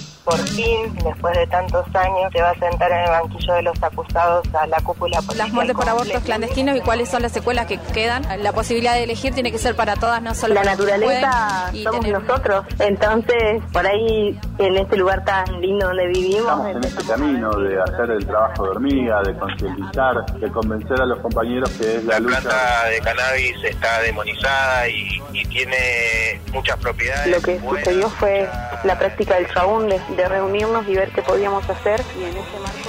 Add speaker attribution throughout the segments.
Speaker 1: por fin, después de tantos años, se va a sentar en el banquillo de los acusados a la cúpula policial.
Speaker 2: Las muertes por abortos clandestinos y cuáles son las secuelas que quedan. La posibilidad de elegir tiene que ser para todas, no solo
Speaker 1: la
Speaker 2: para
Speaker 1: naturaleza somos nosotros. Entonces, por ahí, en este lugar tan lindo donde vivimos,
Speaker 3: estamos en este camino de hacer el trabajo de hormiga, de concientizar, de convencer a los compañeros que es la lucha.
Speaker 4: La planta de cannabis está demonizada y tiene muchas propiedades.
Speaker 1: Lo que sucedió fue la práctica del chabún, de reunirnos y ver qué podíamos hacer, y en ese marco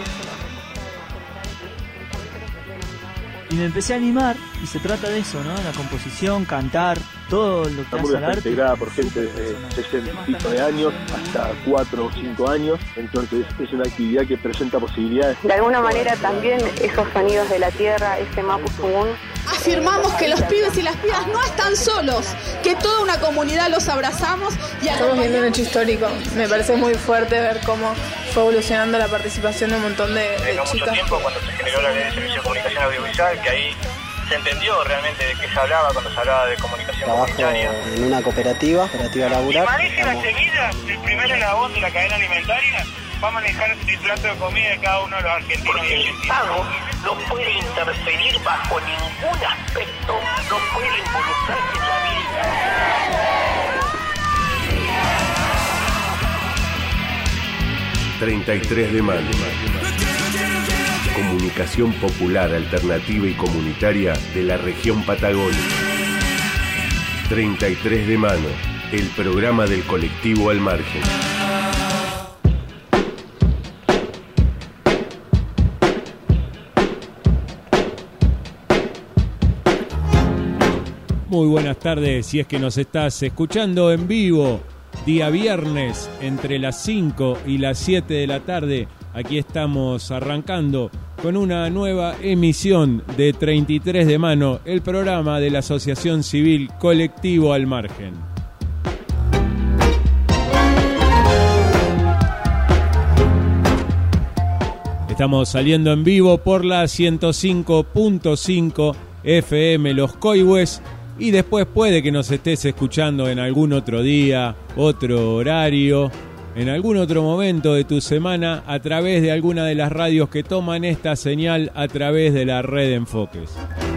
Speaker 5: y me empecé a animar, y se trata de eso, ¿no? La composición, cantar, todo lo que hace al arte.
Speaker 3: Está integrada por gente de 60 y pico de años hasta 4 o 5 años, entonces es una actividad que presenta posibilidades.
Speaker 1: De alguna manera también esos sonidos de la tierra, ese mapuzungún.
Speaker 6: Afirmamos que los pibes y las pibas no están solos, que toda una comunidad los abrazamos y
Speaker 7: estamos viendo un hecho histórico. Me parece muy fuerte ver cómo fue evolucionando la participación de un montón de
Speaker 4: no
Speaker 7: chicas.
Speaker 4: Mucho tiempo cuando se generó la ley de servicio de comunicación audiovisual, que ahí se entendió realmente de qué se hablaba cuando se hablaba de comunicación comunitaria.
Speaker 8: En una cooperativa laboral.
Speaker 4: Si maneja la semilla, el primer eslabón de la cadena alimentaria va a manejar el plato de comida de cada uno de los argentinos.
Speaker 9: Porque el Estado no puede interferir bajo ningún aspecto, no puede involucrarse en la vida.
Speaker 10: 33 de mayo. Comunicación popular, alternativa y comunitaria de la región Patagonia. 33 de mano, el programa del colectivo Al Margen.
Speaker 11: Muy buenas tardes, si es que nos estás escuchando en vivo, día viernes, entre las 5 y las 7 de la tarde, aquí estamos arrancando con una nueva emisión de 33 de mano, el programa de la Asociación Civil Colectivo Al Margen. Estamos saliendo en vivo por la 105.5 FM Los Coihues. Y después puede que nos estés escuchando en algún otro día, otro horario, en algún otro momento de tu semana a través de alguna de las radios que toman esta señal a través de la red Enfoques.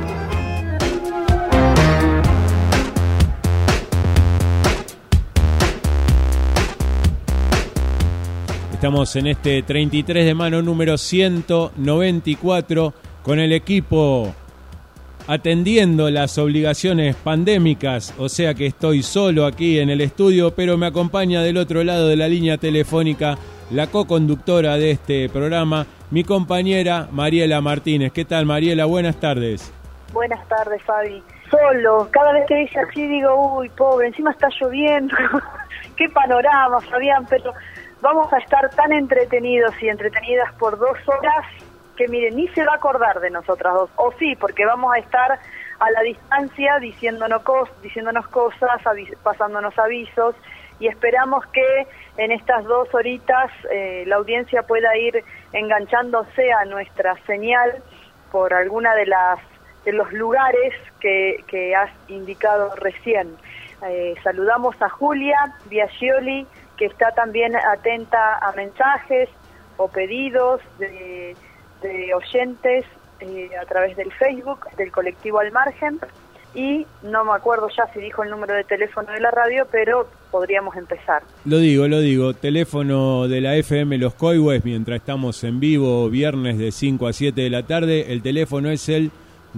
Speaker 11: Estamos en este 33 de mano número 194 con el equipo atendiendo las obligaciones pandémicas, o sea que estoy solo aquí en el estudio, pero me acompaña del otro lado de la línea telefónica la co-conductora de este programa, mi compañera Mariela Martínez. ¿Qué tal, Mariela? Buenas tardes.
Speaker 1: Buenas tardes, Fabi. Solo, cada vez que dice así digo, uy, pobre, encima está lloviendo. Qué panorama, Fabián, pero vamos a estar tan entretenidos y entretenidas por 2 horas que miren, ni se va a acordar de nosotras dos, o sí, porque vamos a estar a la distancia diciéndonos cosas, pasándonos avisos, y esperamos que en estas 2 horitas la audiencia pueda ir enganchándose a nuestra señal por alguna de los lugares que has indicado recién. Saludamos a Julia Biagioli, que está también atenta a mensajes o pedidos de oyentes a través del Facebook del colectivo Al Margen, y no me acuerdo ya si dijo el número de teléfono de la radio, pero podríamos empezar. Lo
Speaker 11: digo, teléfono de la FM Los Coihues, mientras estamos en vivo viernes de 5 a 7 de la tarde, el teléfono es el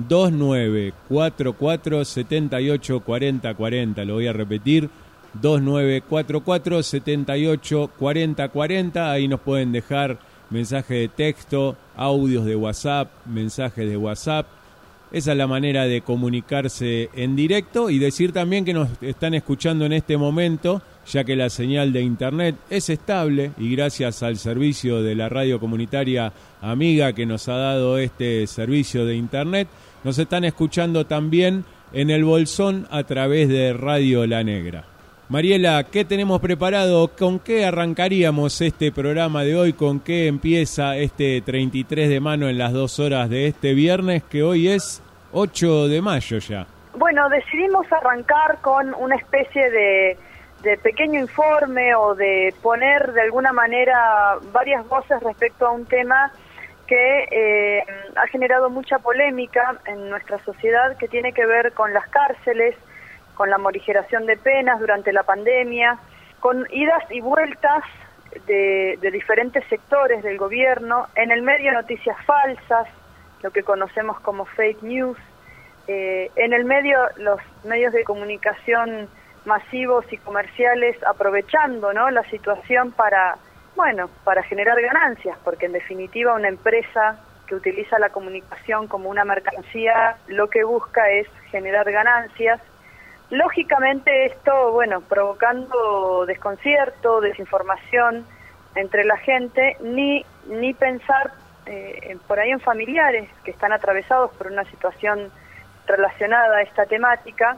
Speaker 11: 2944-784040, lo voy a repetir, 2944-784040, ahí nos pueden dejar mensaje de texto, audios de WhatsApp, mensajes de WhatsApp. Esa es la manera de comunicarse en directo y decir también que nos están escuchando en este momento, ya que la señal de internet es estable y gracias al servicio de la radio comunitaria amiga que nos ha dado este servicio de internet, nos están escuchando también en el Bolsón a través de Radio La Negra. Mariela, ¿qué tenemos preparado? ¿Con qué arrancaríamos este programa de hoy? ¿Con qué empieza este 33 de mano en las 2 horas de este viernes, que hoy es 8 de mayo ya?
Speaker 1: Bueno, decidimos arrancar con una especie de pequeño informe o de poner de alguna manera varias voces respecto a un tema que ha generado mucha polémica en nuestra sociedad, que tiene que ver con las cárceles, con la morigeración de penas durante la pandemia, con idas y vueltas de diferentes sectores del gobierno, en el medio noticias falsas, lo que conocemos como fake news, en el medio los medios de comunicación masivos y comerciales aprovechando, ¿no?, la situación para generar ganancias, porque en definitiva una empresa que utiliza la comunicación como una mercancía lo que busca es generar ganancias. Lógicamente esto, provocando desconcierto, desinformación entre la gente, ni pensar por ahí en familiares que están atravesados por una situación relacionada a esta temática.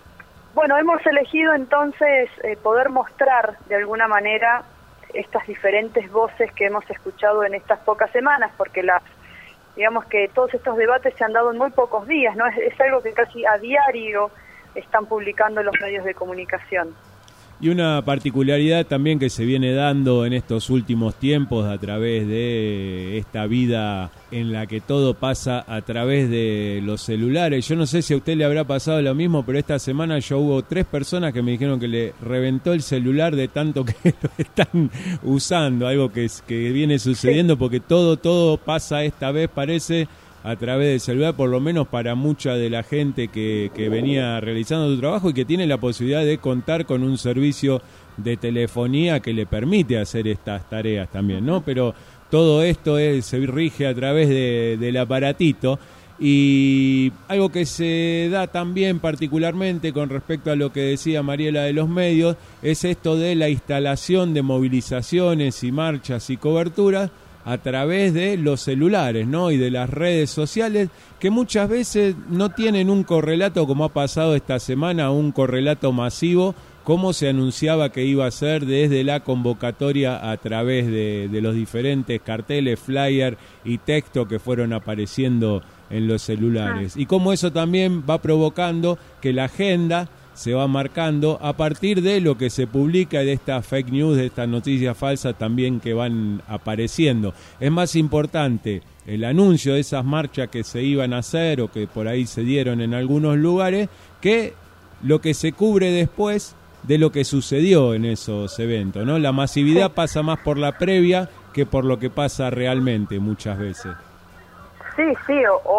Speaker 1: Hemos elegido entonces poder mostrar de alguna manera estas diferentes voces que hemos escuchado en estas pocas semanas, porque digamos que todos estos debates se han dado en muy pocos días, ¿no? Es algo que casi a diario están publicando los medios de comunicación.
Speaker 11: Y una particularidad también que se viene dando en estos últimos tiempos a través de esta vida en la que todo pasa a través de los celulares. Yo no sé si a usted le habrá pasado lo mismo, pero esta semana hubo 3 personas que me dijeron que le reventó el celular de tanto que lo están usando, algo que viene sucediendo porque todo pasa esta vez, parece, a través del celular, por lo menos para mucha de la gente que venía realizando su trabajo y que tiene la posibilidad de contar con un servicio de telefonía que le permite hacer estas tareas también, ¿no? Pero todo esto se rige a través del aparatito, y algo que se da también particularmente con respecto a lo que decía Mariela de los medios es esto de la instalación de movilizaciones y marchas y coberturas a través de los celulares, ¿no?, y de las redes sociales, que muchas veces no tienen un correlato, como ha pasado esta semana, un correlato masivo, como se anunciaba que iba a ser desde la convocatoria a través de los diferentes carteles, flyer y texto que fueron apareciendo en los celulares. Y cómo eso también va provocando que la agenda se va marcando a partir de lo que se publica y de estas fake news, de estas noticias falsas también que van apareciendo. Es más importante el anuncio de esas marchas que se iban a hacer o que por ahí se dieron en algunos lugares que lo que se cubre después de lo que sucedió en esos eventos, ¿no? La masividad pasa más por la previa que por lo que pasa realmente muchas veces.
Speaker 1: Sí,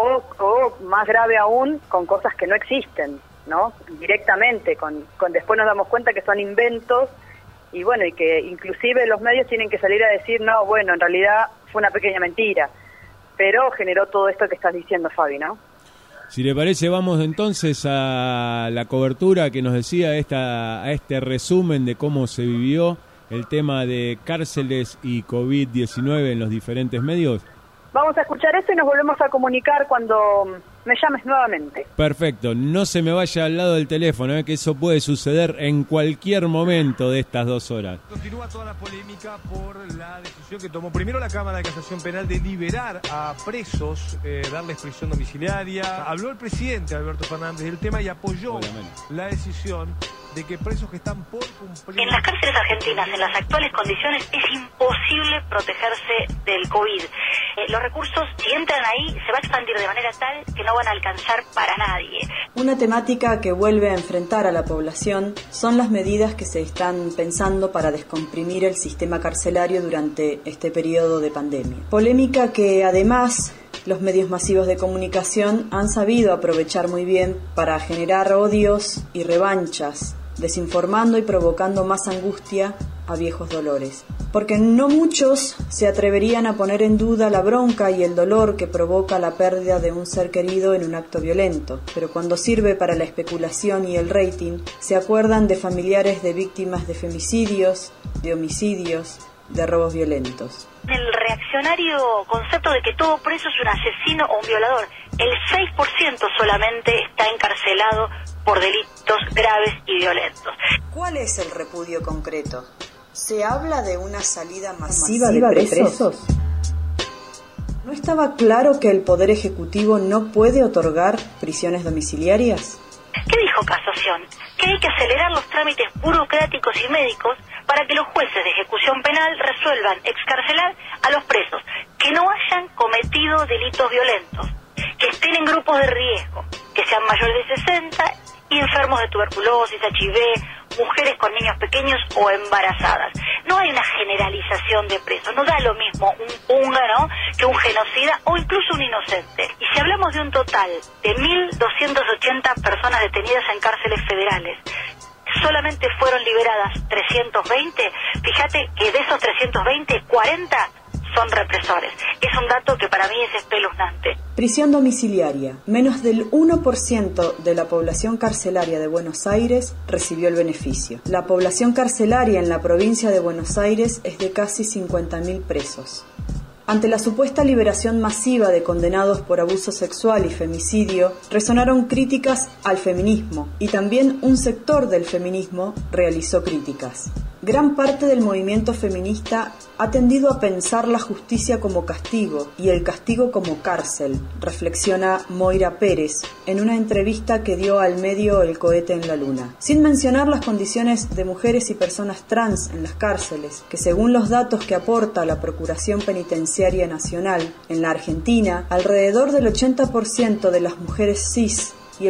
Speaker 1: o más grave aún, con cosas que no existen, ¿no? Directamente, después nos damos cuenta que son inventos y que inclusive los medios tienen que salir a decir, no, en realidad fue una pequeña mentira, pero generó todo esto que estás diciendo, Fabi, ¿no?
Speaker 11: Si le parece, vamos entonces a la cobertura que nos decía a este resumen de cómo se vivió el tema de cárceles y COVID-19 en los diferentes medios.
Speaker 1: Vamos a escuchar esto y nos volvemos a comunicar cuando me llames nuevamente.
Speaker 11: Perfecto, no se me vaya al lado del teléfono, que eso puede suceder en cualquier momento de estas 2 horas.
Speaker 12: Continúa toda la polémica por la decisión que tomó primero la Cámara de Casación Penal de liberar a presos, darles prisión domiciliaria. Habló el presidente Alberto Fernández del tema y apoyó la decisión de que presos que están por cumplir...
Speaker 13: En las cárceles argentinas, en las actuales condiciones, es imposible protegerse del COVID. Los recursos, si entran ahí, se va a expandir de manera tal que no van a alcanzar para nadie.
Speaker 14: Una temática que vuelve a enfrentar a la población son las medidas que se están pensando para descomprimir el sistema carcelario durante este periodo de pandemia. Polémica que además los medios masivos de comunicación han sabido aprovechar muy bien para generar odios y revanchas, desinformando y provocando más angustia a viejos dolores. Porque no muchos se atreverían a poner en duda la bronca y el dolor que provoca la pérdida de un ser querido en un acto violento, pero cuando sirve para la especulación y el rating, se acuerdan de familiares de víctimas de femicidios, de homicidios, de robos violentos.
Speaker 13: El reaccionario concepto de que todo preso es un asesino o un violador, el 6% solamente está encarcelado por delitos graves y violentos.
Speaker 14: ¿Cuál es el repudio concreto? ¿Se habla de una salida masiva de presos? ¿No estaba claro que el Poder Ejecutivo no puede otorgar prisiones domiciliarias?
Speaker 13: ¿Qué dijo Casación? Que hay que acelerar los trámites burocráticos y médicos para que los jueces de ejecución penal resuelvan excarcelar a los presos que no hayan cometido delitos violentos, que estén en grupos de riesgo, que sean mayores de 60 y enfermos de tuberculosis, HIV, mujeres con niños pequeños o embarazadas. No hay una generalización de presos, no da lo mismo un húngaro que un genocida o incluso un inocente. Y si hablamos de un total de 1.280 personas detenidas en cárceles federales, solamente fueron liberadas 320, fíjate que de esos 320, 40 son represores. Es un dato que para mí es espeluznante.
Speaker 14: Prisión domiciliaria. Menos del 1% de la población carcelaria de Buenos Aires recibió el beneficio. La población carcelaria en la provincia de Buenos Aires es de casi 50.000 presos. Ante la supuesta liberación masiva de condenados por abuso sexual y femicidio, resonaron críticas al feminismo y también un sector del feminismo realizó críticas. Gran parte del movimiento feminista ha tendido a pensar la justicia como castigo y el castigo como cárcel, reflexiona Moira Pérez en una entrevista que dio al medio El Cohete en la Luna. Sin mencionar las condiciones de mujeres y personas trans en las cárceles, que según los datos que aporta la Procuración Penitenciaria Nacional, en la Argentina, alrededor del 80% de las mujeres cis y el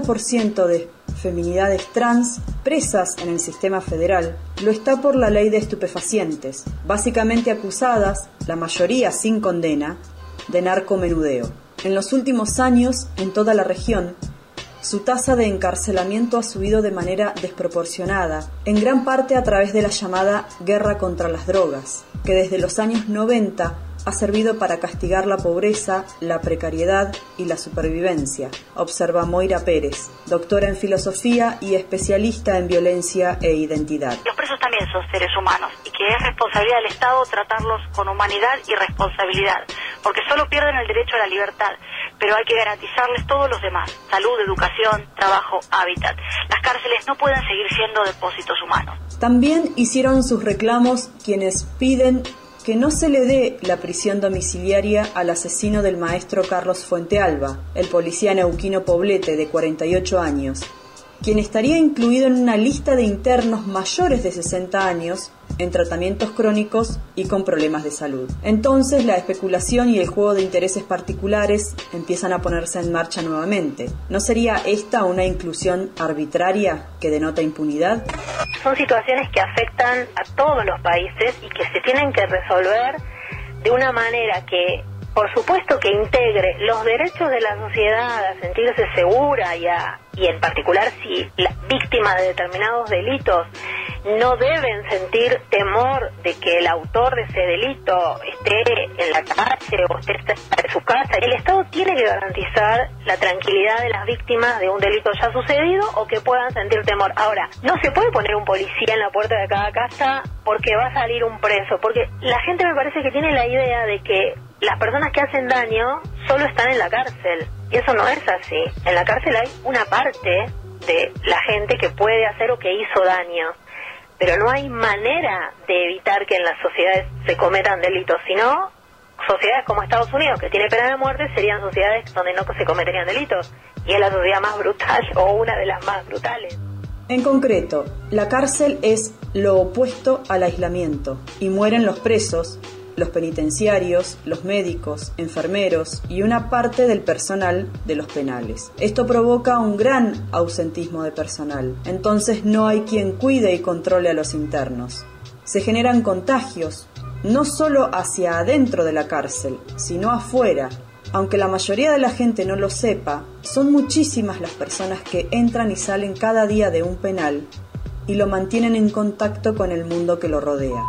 Speaker 14: 70% de feminidades trans presas en el sistema federal lo está por la ley de estupefacientes, básicamente acusadas, la mayoría sin condena, de narcomenudeo. En los últimos años, en toda la región, su tasa de encarcelamiento ha subido de manera desproporcionada, en gran parte a través de la llamada guerra contra las drogas, que desde los años 90 ha servido para castigar la pobreza, la precariedad y la supervivencia, observa Moira Pérez, doctora en filosofía y especialista en violencia e identidad.
Speaker 13: Los presos también son seres humanos y que es responsabilidad del Estado tratarlos con humanidad y responsabilidad, porque solo pierden el derecho a la libertad, pero hay que garantizarles todos los demás: salud, educación, trabajo, hábitat. Las cárceles no pueden seguir siendo depósitos humanos.
Speaker 14: También hicieron sus reclamos quienes piden que no se le dé la prisión domiciliaria al asesino del maestro Carlos Fuentealba, el policía neuquino Poblete de 48 años, quien estaría incluido en una lista de internos mayores de 60 años en tratamientos crónicos y con problemas de salud. Entonces la especulación y el juego de intereses particulares empiezan a ponerse en marcha nuevamente. ¿No sería esta una inclusión arbitraria que denota impunidad?
Speaker 15: Son situaciones que afectan a todos los países y que se tienen que resolver de una manera que, por supuesto, que integre los derechos de la sociedad a sentirse segura y en particular si la víctima de determinados delitos no deben sentir temor de que el autor de ese delito esté en la calle o esté en su casa. El Estado tiene que garantizar la tranquilidad de las víctimas de un delito ya sucedido o que puedan sentir temor. Ahora, no se puede poner un policía en la puerta de cada casa porque va a salir un preso, porque la gente me parece que tiene la idea de que las personas que hacen daño solo están en la cárcel, y eso no es así. En la cárcel hay una parte de la gente que puede hacer o que hizo daño, pero no hay manera de evitar que en las sociedades se cometan delitos, sino sociedades como Estados Unidos, que tiene pena de muerte, serían sociedades donde no se cometerían delitos, y es la sociedad más brutal o una de las más brutales.
Speaker 14: En concreto, la cárcel es lo opuesto al aislamiento, y mueren los presos, los penitenciarios, los médicos, enfermeros y una parte del personal de los penales. Esto provoca un gran ausentismo de personal, entonces no hay quien cuide y controle a los internos. Se generan contagios, no solo hacia adentro de la cárcel, sino afuera. Aunque la mayoría de la gente no lo sepa, son muchísimas las personas que entran y salen cada día de un penal y lo mantienen en contacto con el mundo que lo rodea.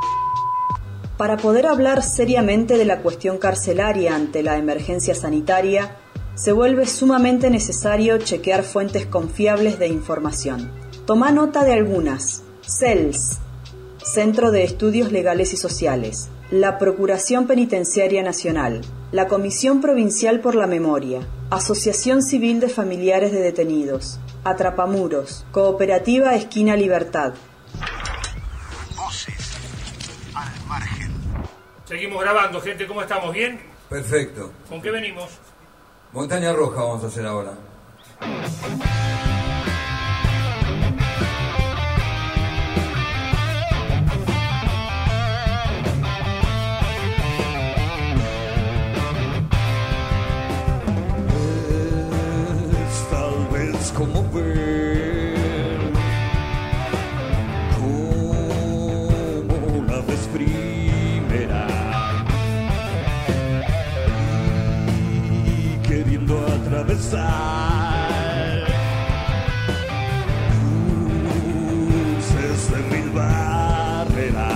Speaker 14: Para poder hablar seriamente de la cuestión carcelaria ante la emergencia sanitaria, se vuelve sumamente necesario chequear fuentes confiables de información. Toma nota de algunas: CELS, Centro de Estudios Legales y Sociales, la Procuración Penitenciaria Nacional, la Comisión Provincial por la Memoria, Asociación Civil de Familiares de Detenidos, Atrapamuros, Cooperativa Esquina Libertad.
Speaker 16: Voces al margen.
Speaker 17: Seguimos grabando, gente, ¿cómo estamos? ¿Bien?
Speaker 18: Perfecto.
Speaker 17: ¿Con qué venimos?
Speaker 18: Montaña Roja vamos a hacer ahora. Tal vez como ver, como una vez primera, y queriendo atravesar cruces de mil barreras,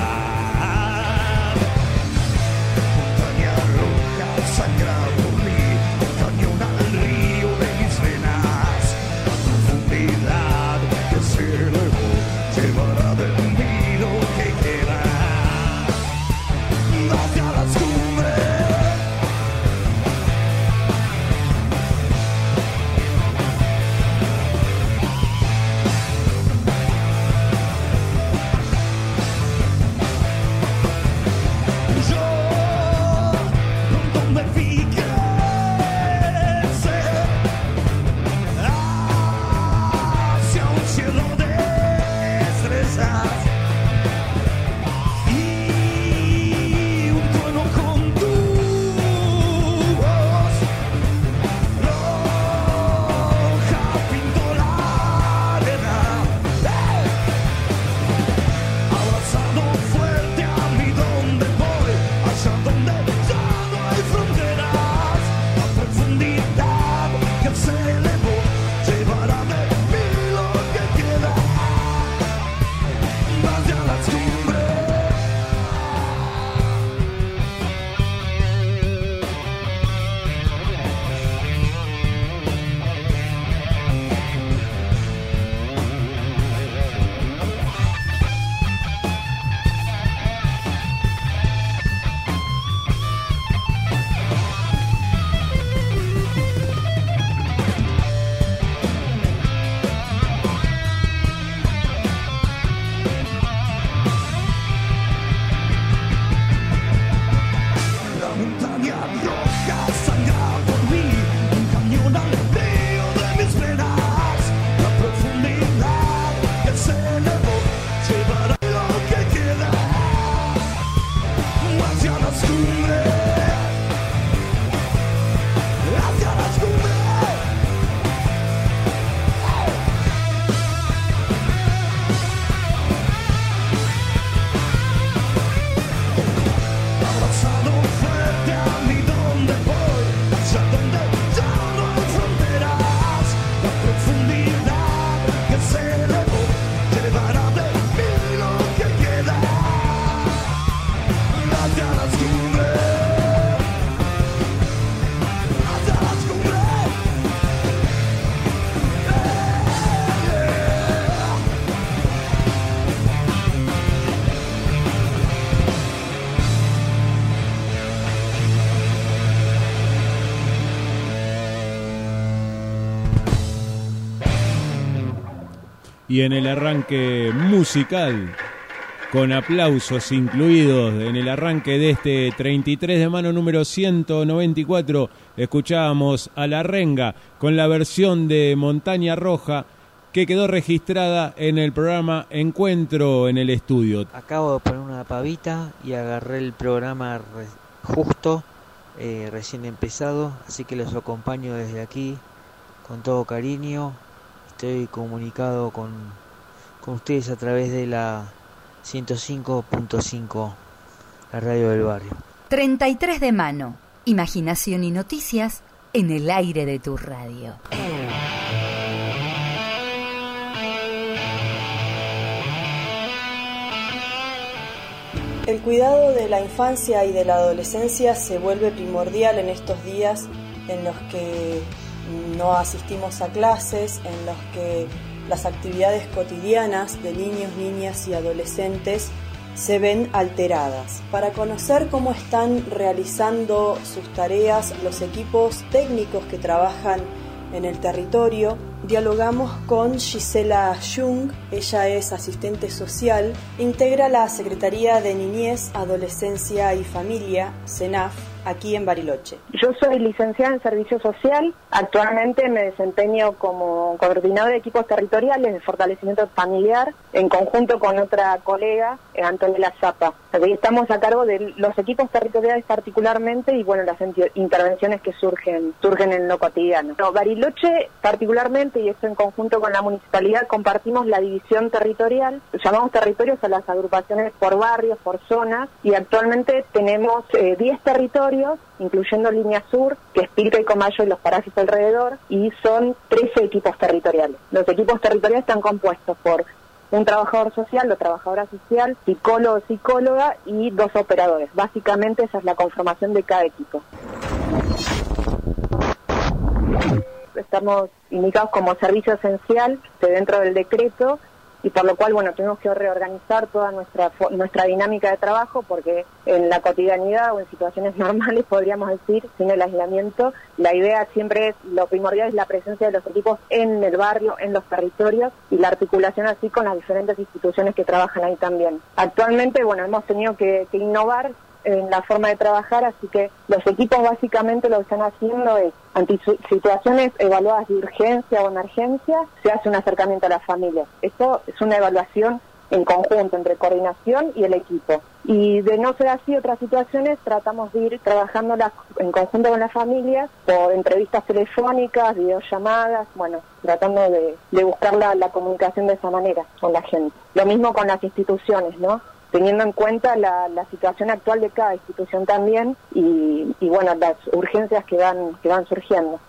Speaker 18: montaña roja sangra por mí, cañón al río de mis venas, la profundidad que se elevó llevará de mí lo que queda hacia las cumbres. Yo pronto me vi crecer hacia un cielo de estrellas y un trueno con tu voz roja pintó la arena, abrazado fuerte a mí donde voy, allá donde ya no hay fronteras, la profundidad que se elevó llevará de mí lo que queda hacia las cumbres. La montaña roja sangra por mí, un cañón al río de mis venas, la profundidad que se elevó llevará lo que queda hacia las cumbres, hacia las cumbres. Abrazado fuerte a mí donde voy, allá donde ya no hay fronteras, la profundidad que se elevó llevará de mí lo que queda hacia las cumbres, hacia las cumbres.
Speaker 11: Y en el arranque musical, con aplausos incluidos, en el arranque de este 33 de mano número 194, escuchábamos a La Renga con la versión de Montaña Roja que quedó registrada en el programa Encuentro en el Estudio.
Speaker 19: Acabo de poner una pavita y agarré el programa justo, recién empezado, así que los acompaño desde aquí con todo cariño. Estoy comunicado con ustedes a través de la 105.5, la radio del barrio.
Speaker 20: 33 de mano, imaginación y noticias en el aire de tu radio.
Speaker 14: El cuidado de la infancia y de la adolescencia se vuelve primordial en estos días en los que no asistimos a clases, en los que las actividades cotidianas de niños, niñas y adolescentes se ven alteradas. Para conocer cómo están realizando sus tareas los equipos técnicos que trabajan en el territorio, dialogamos con Gisela Jung. Ella es asistente social, integra la Secretaría de Niñez, Adolescencia y Familia, CENAF, aquí en Bariloche.
Speaker 21: Yo soy licenciada en Servicio Social. Actualmente me desempeño como coordinadora de equipos territoriales de fortalecimiento familiar en conjunto con otra colega, Antonella Zapa. Aquí estamos a cargo de los equipos territoriales particularmente y bueno, las intervenciones que surgen en lo cotidiano. Bariloche particularmente, y esto en conjunto con la municipalidad, compartimos la división territorial. Llamamos territorios a las agrupaciones por barrios, por zonas, y actualmente tenemos 10 territorios, incluyendo Línea Sur, que es Pirca y Comayo y los parajes alrededor, y son 13 equipos territoriales. Los equipos territoriales están compuestos por un trabajador social o trabajadora social, psicólogo o psicóloga y 2 operadores. Básicamente esa es la conformación de cada equipo. Estamos indicados como servicio esencial dentro del decreto y por lo cual, bueno, tenemos que reorganizar toda nuestra dinámica de trabajo porque en la cotidianidad o en situaciones normales, podríamos decir, sin el aislamiento, la idea siempre es, lo primordial es la presencia de los equipos en el barrio, en los territorios y la articulación así con las diferentes instituciones que trabajan ahí también. Actualmente, bueno, hemos tenido que innovar en la forma de trabajar, así que los equipos básicamente lo que están haciendo es, ante situaciones evaluadas de urgencia o emergencia, se hace un acercamiento a la familia. Esto es una evaluación en conjunto entre coordinación y el equipo. Y de no ser así otras situaciones, tratamos de ir trabajándolas en conjunto con las familias por entrevistas telefónicas, videollamadas, bueno, tratando de buscar la comunicación de esa manera con la gente. Lo mismo con las instituciones, ¿no? Teniendo en cuenta la situación actual de cada institución también y bueno, las urgencias que van surgiendo.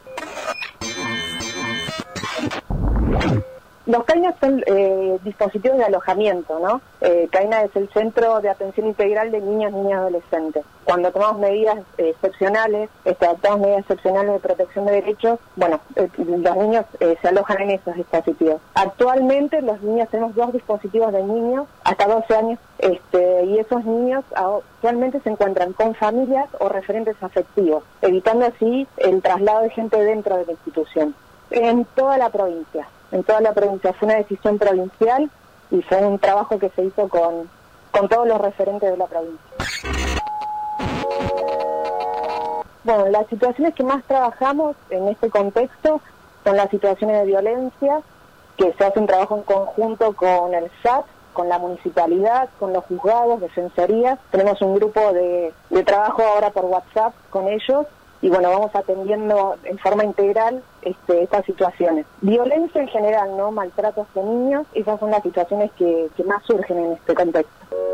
Speaker 21: Los CAINA son dispositivos de alojamiento, ¿no? CAINA es el Centro de Atención Integral de Niños, Niñas y Adolescentes. Cuando tomamos medidas excepcionales, adoptamos medidas excepcionales de protección de derechos, bueno, los niños se alojan en esos dispositivos. Actualmente los niños tenemos 2 dispositivos de niños hasta 12 años, y esos niños actualmente se encuentran con familias o referentes afectivos, evitando así el traslado de gente dentro de la institución. En toda la provincia. Fue una decisión provincial y fue un trabajo que se hizo con todos los referentes de la provincia. Bueno, las situaciones que más trabajamos en este contexto son las situaciones de violencia, que se hace un trabajo en conjunto con el SAT, con la municipalidad, con los juzgados, defensorías. Tenemos un grupo de trabajo ahora por WhatsApp con ellos. Y bueno, vamos atendiendo en forma integral estas situaciones. Violencia en general, ¿no? Maltratos de niños, esas son las situaciones que más surgen en este contexto.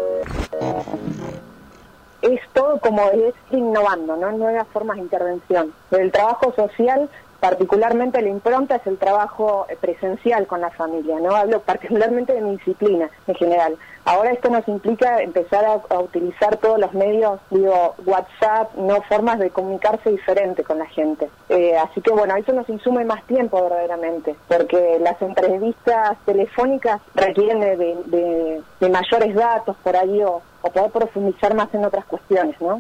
Speaker 21: Es todo como es innovando, ¿no? Nuevas formas de intervención. El trabajo social, particularmente la impronta, es el trabajo presencial con la familia, ¿no? Hablo particularmente de mi disciplina en general. Ahora esto nos implica empezar a utilizar todos los medios, WhatsApp, no formas de comunicarse diferente con la gente. Así que bueno, eso nos insume más tiempo verdaderamente, porque las entrevistas telefónicas requieren de mayores datos por ahí o poder profundizar más en otras cuestiones, ¿no?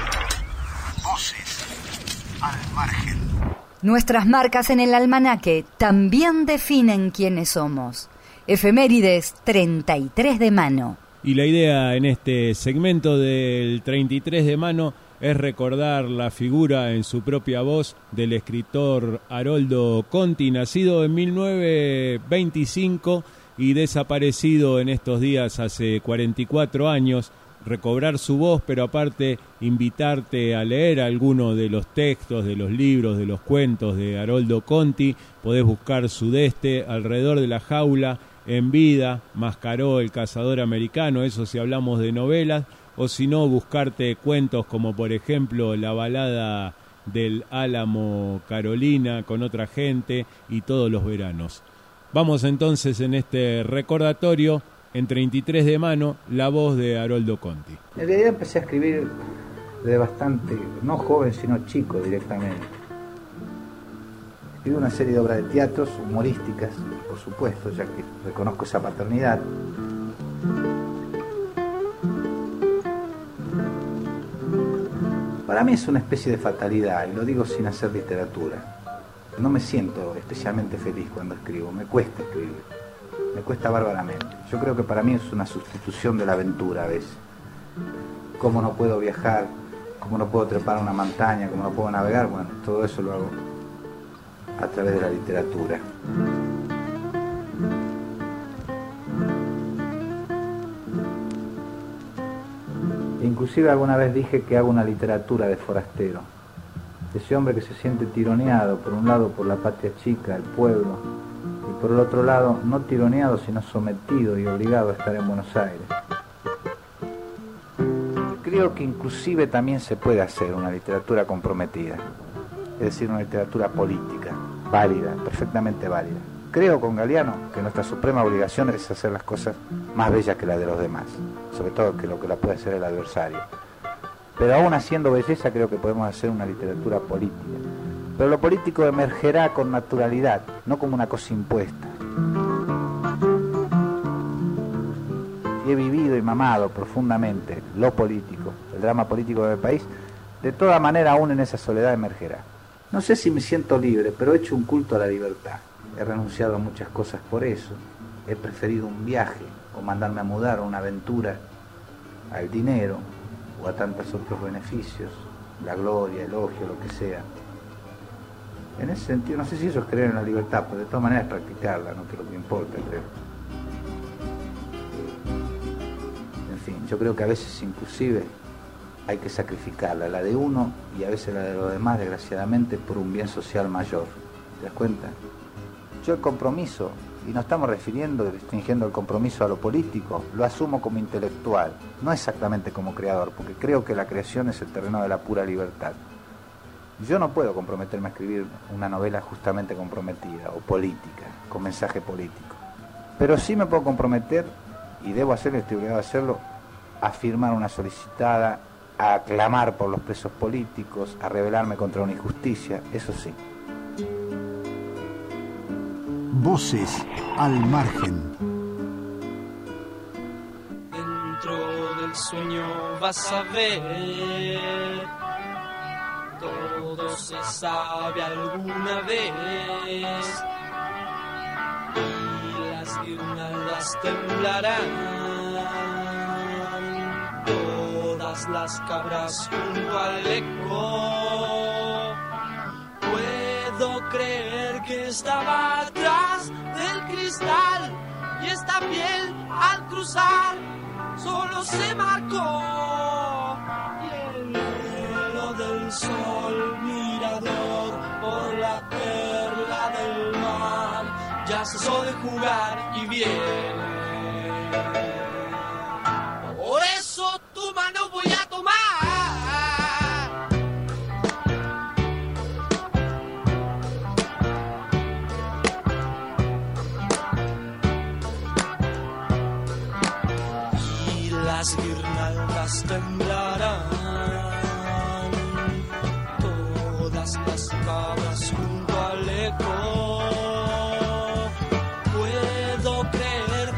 Speaker 16: Voces al margen.
Speaker 20: Nuestras marcas en el almanaque también definen quiénes somos. Efemérides 33 de mano.
Speaker 11: Y la idea en este segmento del 33 de mano es recordar la figura en su propia voz del escritor Haroldo Conti, nacido en 1925 y desaparecido en estos días hace 44 años. Recobrar su voz, pero aparte invitarte a leer alguno de los textos, de los libros, de los cuentos de Haroldo Conti. Podés buscar Sudeste, Alrededor de la Jaula, En Vida, Mascaró, El Cazador Americano, eso si hablamos de novelas, o si no, buscarte cuentos como por ejemplo La Balada del Álamo Carolina con otra gente y Todos los veranos. Vamos entonces en este recordatorio, en 33 de mano, la voz de Haroldo Conti.
Speaker 22: En realidad empecé a escribir desde bastante, no joven, sino chico directamente. Escribí una serie de obras de teatros, humorísticas, por supuesto, ya que reconozco esa paternidad. Para mí es una especie de fatalidad, y lo digo sin hacer literatura. No me siento especialmente feliz cuando escribo, me cuesta escribir. Me cuesta bárbaramente. Yo creo que para mí es una sustitución de la aventura a veces. ¿Cómo no puedo viajar? como no puedo trepar una montaña, como no puedo navegar, bueno, todo eso lo hago a través de la literatura. Inclusive alguna vez dije que hago una literatura de forastero, ese hombre que se siente tironeado, por un lado por la patria chica, el pueblo, y por el otro lado, no tironeado, sino sometido y obligado a estar en Buenos Aires. Creo que inclusive también se puede hacer una literatura comprometida, es decir, una literatura política, válida, perfectamente válida. Creo con Galeano que nuestra suprema obligación es hacer las cosas más bellas que las de los demás, sobre todo que lo que la puede hacer el adversario. Pero aún haciendo belleza creo que podemos hacer una literatura política. Pero lo político emergerá con naturalidad, no como una cosa impuesta. Y he vivido y mamado profundamente lo político, el drama político del país. De toda manera, aún en esa soledad emergerá. No sé si me siento libre, pero he hecho un culto a la libertad. He renunciado a muchas cosas por eso. He preferido un viaje o mandarme a mudar o una aventura al dinero o a tantos otros beneficios, la gloria, elogio, lo que sea. En ese sentido, no sé si eso es creer en la libertad, pero de todas maneras practicarla, no que lo que importa, creo. En fin, yo creo que a veces inclusive hay que sacrificarla, la de uno y a veces la de los demás, desgraciadamente, por un bien social mayor. ¿Te das cuenta? Yo el compromiso, y no estamos restringiendo el compromiso a lo político, lo asumo como intelectual, no exactamente como creador, porque creo que la creación es el terreno de la pura libertad. Yo no puedo comprometerme a escribir una novela justamente comprometida o política, con mensaje político. Pero sí me puedo comprometer, y debo hacerlo, estoy obligado a hacerlo, a firmar una solicitada, a clamar por los presos políticos, a rebelarme contra una injusticia, eso sí.
Speaker 16: Voces al margen.
Speaker 18: Dentro del sueño vas a ver, todo se sabe alguna vez, y las guirnaldas temblarán, todas las cabras junto al eco. Puedo creer que estaba atrás del cristal y esta piel al cruzar solo se marcó. Y el vuelo del sol mirador por la perla del mar ya cesó de jugar y viene. Por eso tu mano voy a tomar. Las guirnaldas temblarán, todas las cabras junto al eco. Puedo creer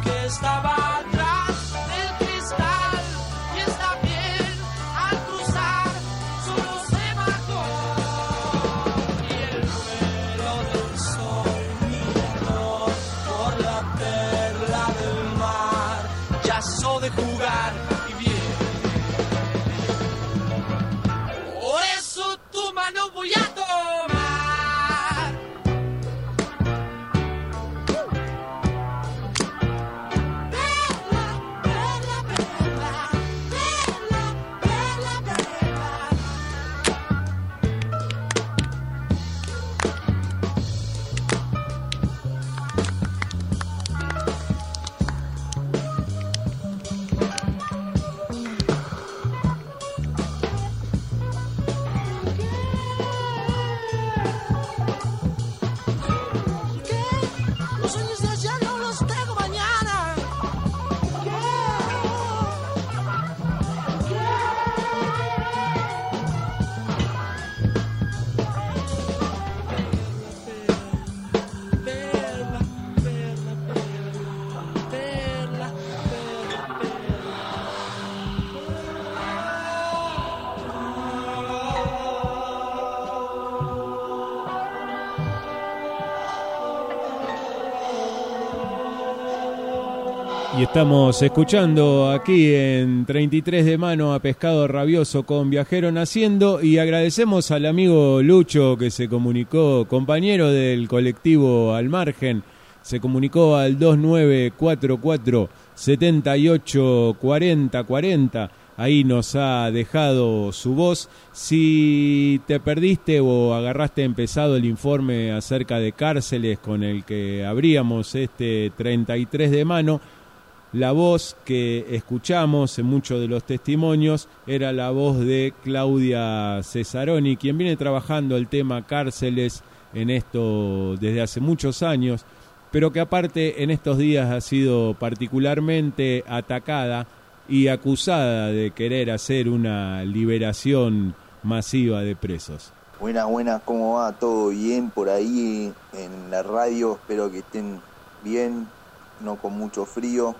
Speaker 11: Y estamos escuchando aquí en 33 de mano a Pescado Rabioso con Viajero Naciendo, y agradecemos al amigo Lucho que se comunicó, compañero del colectivo Al Margen, se comunicó al 2944 78 40 40. Ahí nos ha dejado su voz. Si te perdiste o agarraste empezado el informe acerca de cárceles con el que abríamos este 33 de mano, la voz que escuchamos en muchos de los testimonios era la voz de Claudia Cesaroni, quien viene trabajando el tema cárceles en esto desde hace muchos años, pero que aparte en estos días ha sido particularmente atacada y acusada de querer hacer una liberación masiva de presos.
Speaker 2: Buenas, ¿cómo va? ¿Todo bien por ahí en la radio? Espero que estén bien, no con mucho frío.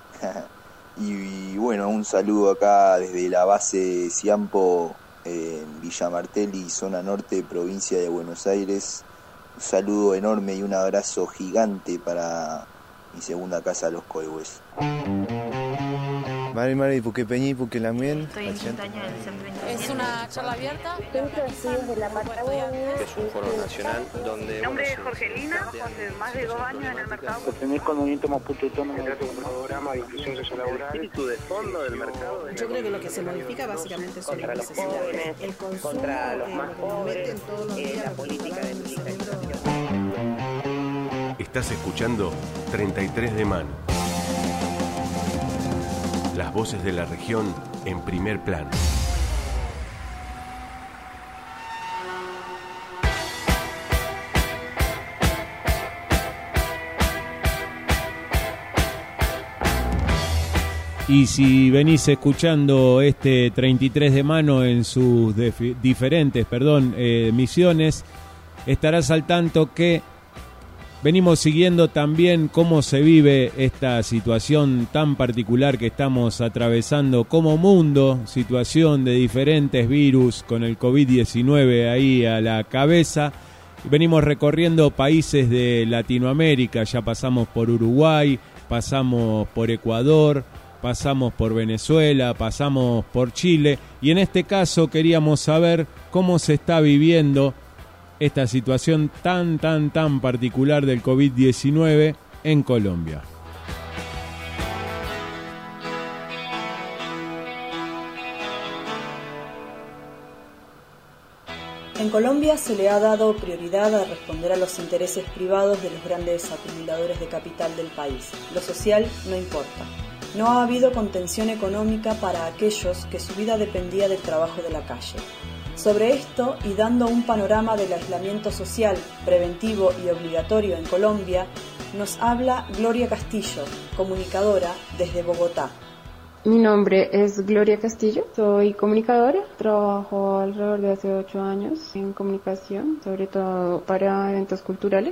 Speaker 2: Y bueno, un saludo acá desde la base Ciampo en Villa Martelli, zona norte, provincia de Buenos Aires. Un saludo enorme y un abrazo gigante para mi segunda casa, Los Coihues.
Speaker 5: Mari, ¿por qué Peñi? ¿Por qué Lamien?
Speaker 23: Estoy en Quintaña del Centro Internacional.
Speaker 15: Es una charla abierta.
Speaker 21: Centro de Estudios de la Patagonia.
Speaker 24: Es un foro nacional donde...
Speaker 1: Mi nombre es Jorgelina, hace más de 2 años en el mercado.
Speaker 24: Tener conocimiento Maputo Autónomo de un programa de inclusión sociolaboral. El espíritu de fondo del mercado.
Speaker 25: Yo creo que lo que se modifica básicamente son las necesidades. El consumo,
Speaker 24: contra los más pobres,
Speaker 25: la política de militarización.
Speaker 10: Estás escuchando 33 de mano. Las voces de la región en primer plano.
Speaker 11: Y si venís escuchando este 33 de mano en sus diferentes emisiones, estarás al tanto que venimos siguiendo también cómo se vive esta situación tan particular que estamos atravesando como mundo, situación de diferentes virus con el COVID-19 ahí a la cabeza. Venimos recorriendo países de Latinoamérica, ya pasamos por Uruguay, pasamos por Ecuador, pasamos por Venezuela, pasamos por Chile, y en este caso queríamos saber cómo se está viviendo esta situación tan particular del COVID-19 en Colombia.
Speaker 14: En Colombia se le ha dado prioridad a responder a los intereses privados de los grandes acumuladores de capital del país. Lo social no importa. No ha habido contención económica para aquellos que su vida dependía del trabajo de la calle. Sobre esto, y dando un panorama del aislamiento social, preventivo y obligatorio en Colombia, nos habla Gloria Castillo, comunicadora desde Bogotá.
Speaker 26: Mi nombre es Gloria Castillo, soy comunicadora, trabajo alrededor de hace 8 años en comunicación, sobre todo para eventos culturales.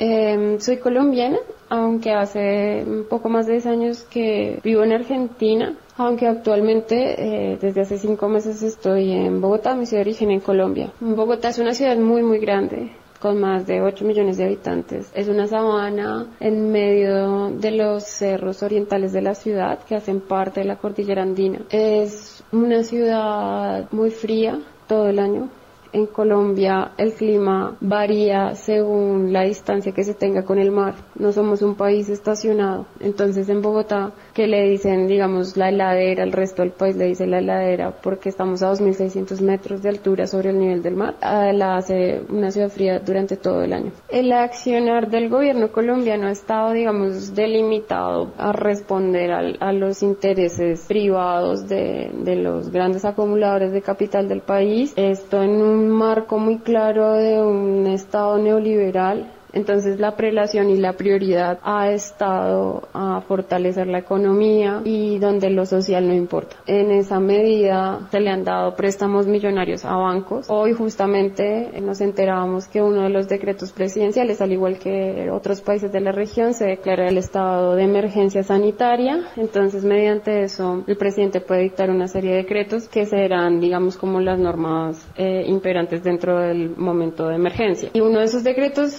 Speaker 26: Soy colombiana, aunque hace un poco más de 10 años que vivo en Argentina, aunque actualmente desde hace 5 meses estoy en Bogotá, mi ciudad de origen en Colombia. Bogotá es una ciudad muy grande, con más de 8 millones de habitantes. Es una sabana en medio de los cerros orientales de la ciudad que hacen parte de la cordillera andina. Es una ciudad muy fría todo el año. En Colombia el clima varía según la distancia que se tenga con el mar. No somos un país estacionado. Entonces en Bogotá, que le dicen, digamos, la heladera, el resto del país le dice la heladera porque estamos a 2.600 metros de altura sobre el nivel del mar. La hace una ciudad fría durante todo el año. El accionar del gobierno colombiano ha estado, digamos, delimitado a responder a los intereses privados de los grandes acumuladores de capital del país. Esto en un marco muy claro de un Estado neoliberal. Entonces la prelación y la prioridad ha estado a fortalecer la economía y donde lo social no importa. En esa medida se le han dado préstamos millonarios a bancos. Hoy justamente nos enterábamos que uno de los decretos presidenciales, al igual que otros países de la región, se declara el estado de emergencia sanitaria. Entonces mediante eso el presidente puede dictar una serie de decretos que serán, digamos, como las normas imperantes dentro del momento de emergencia. Y uno de esos decretos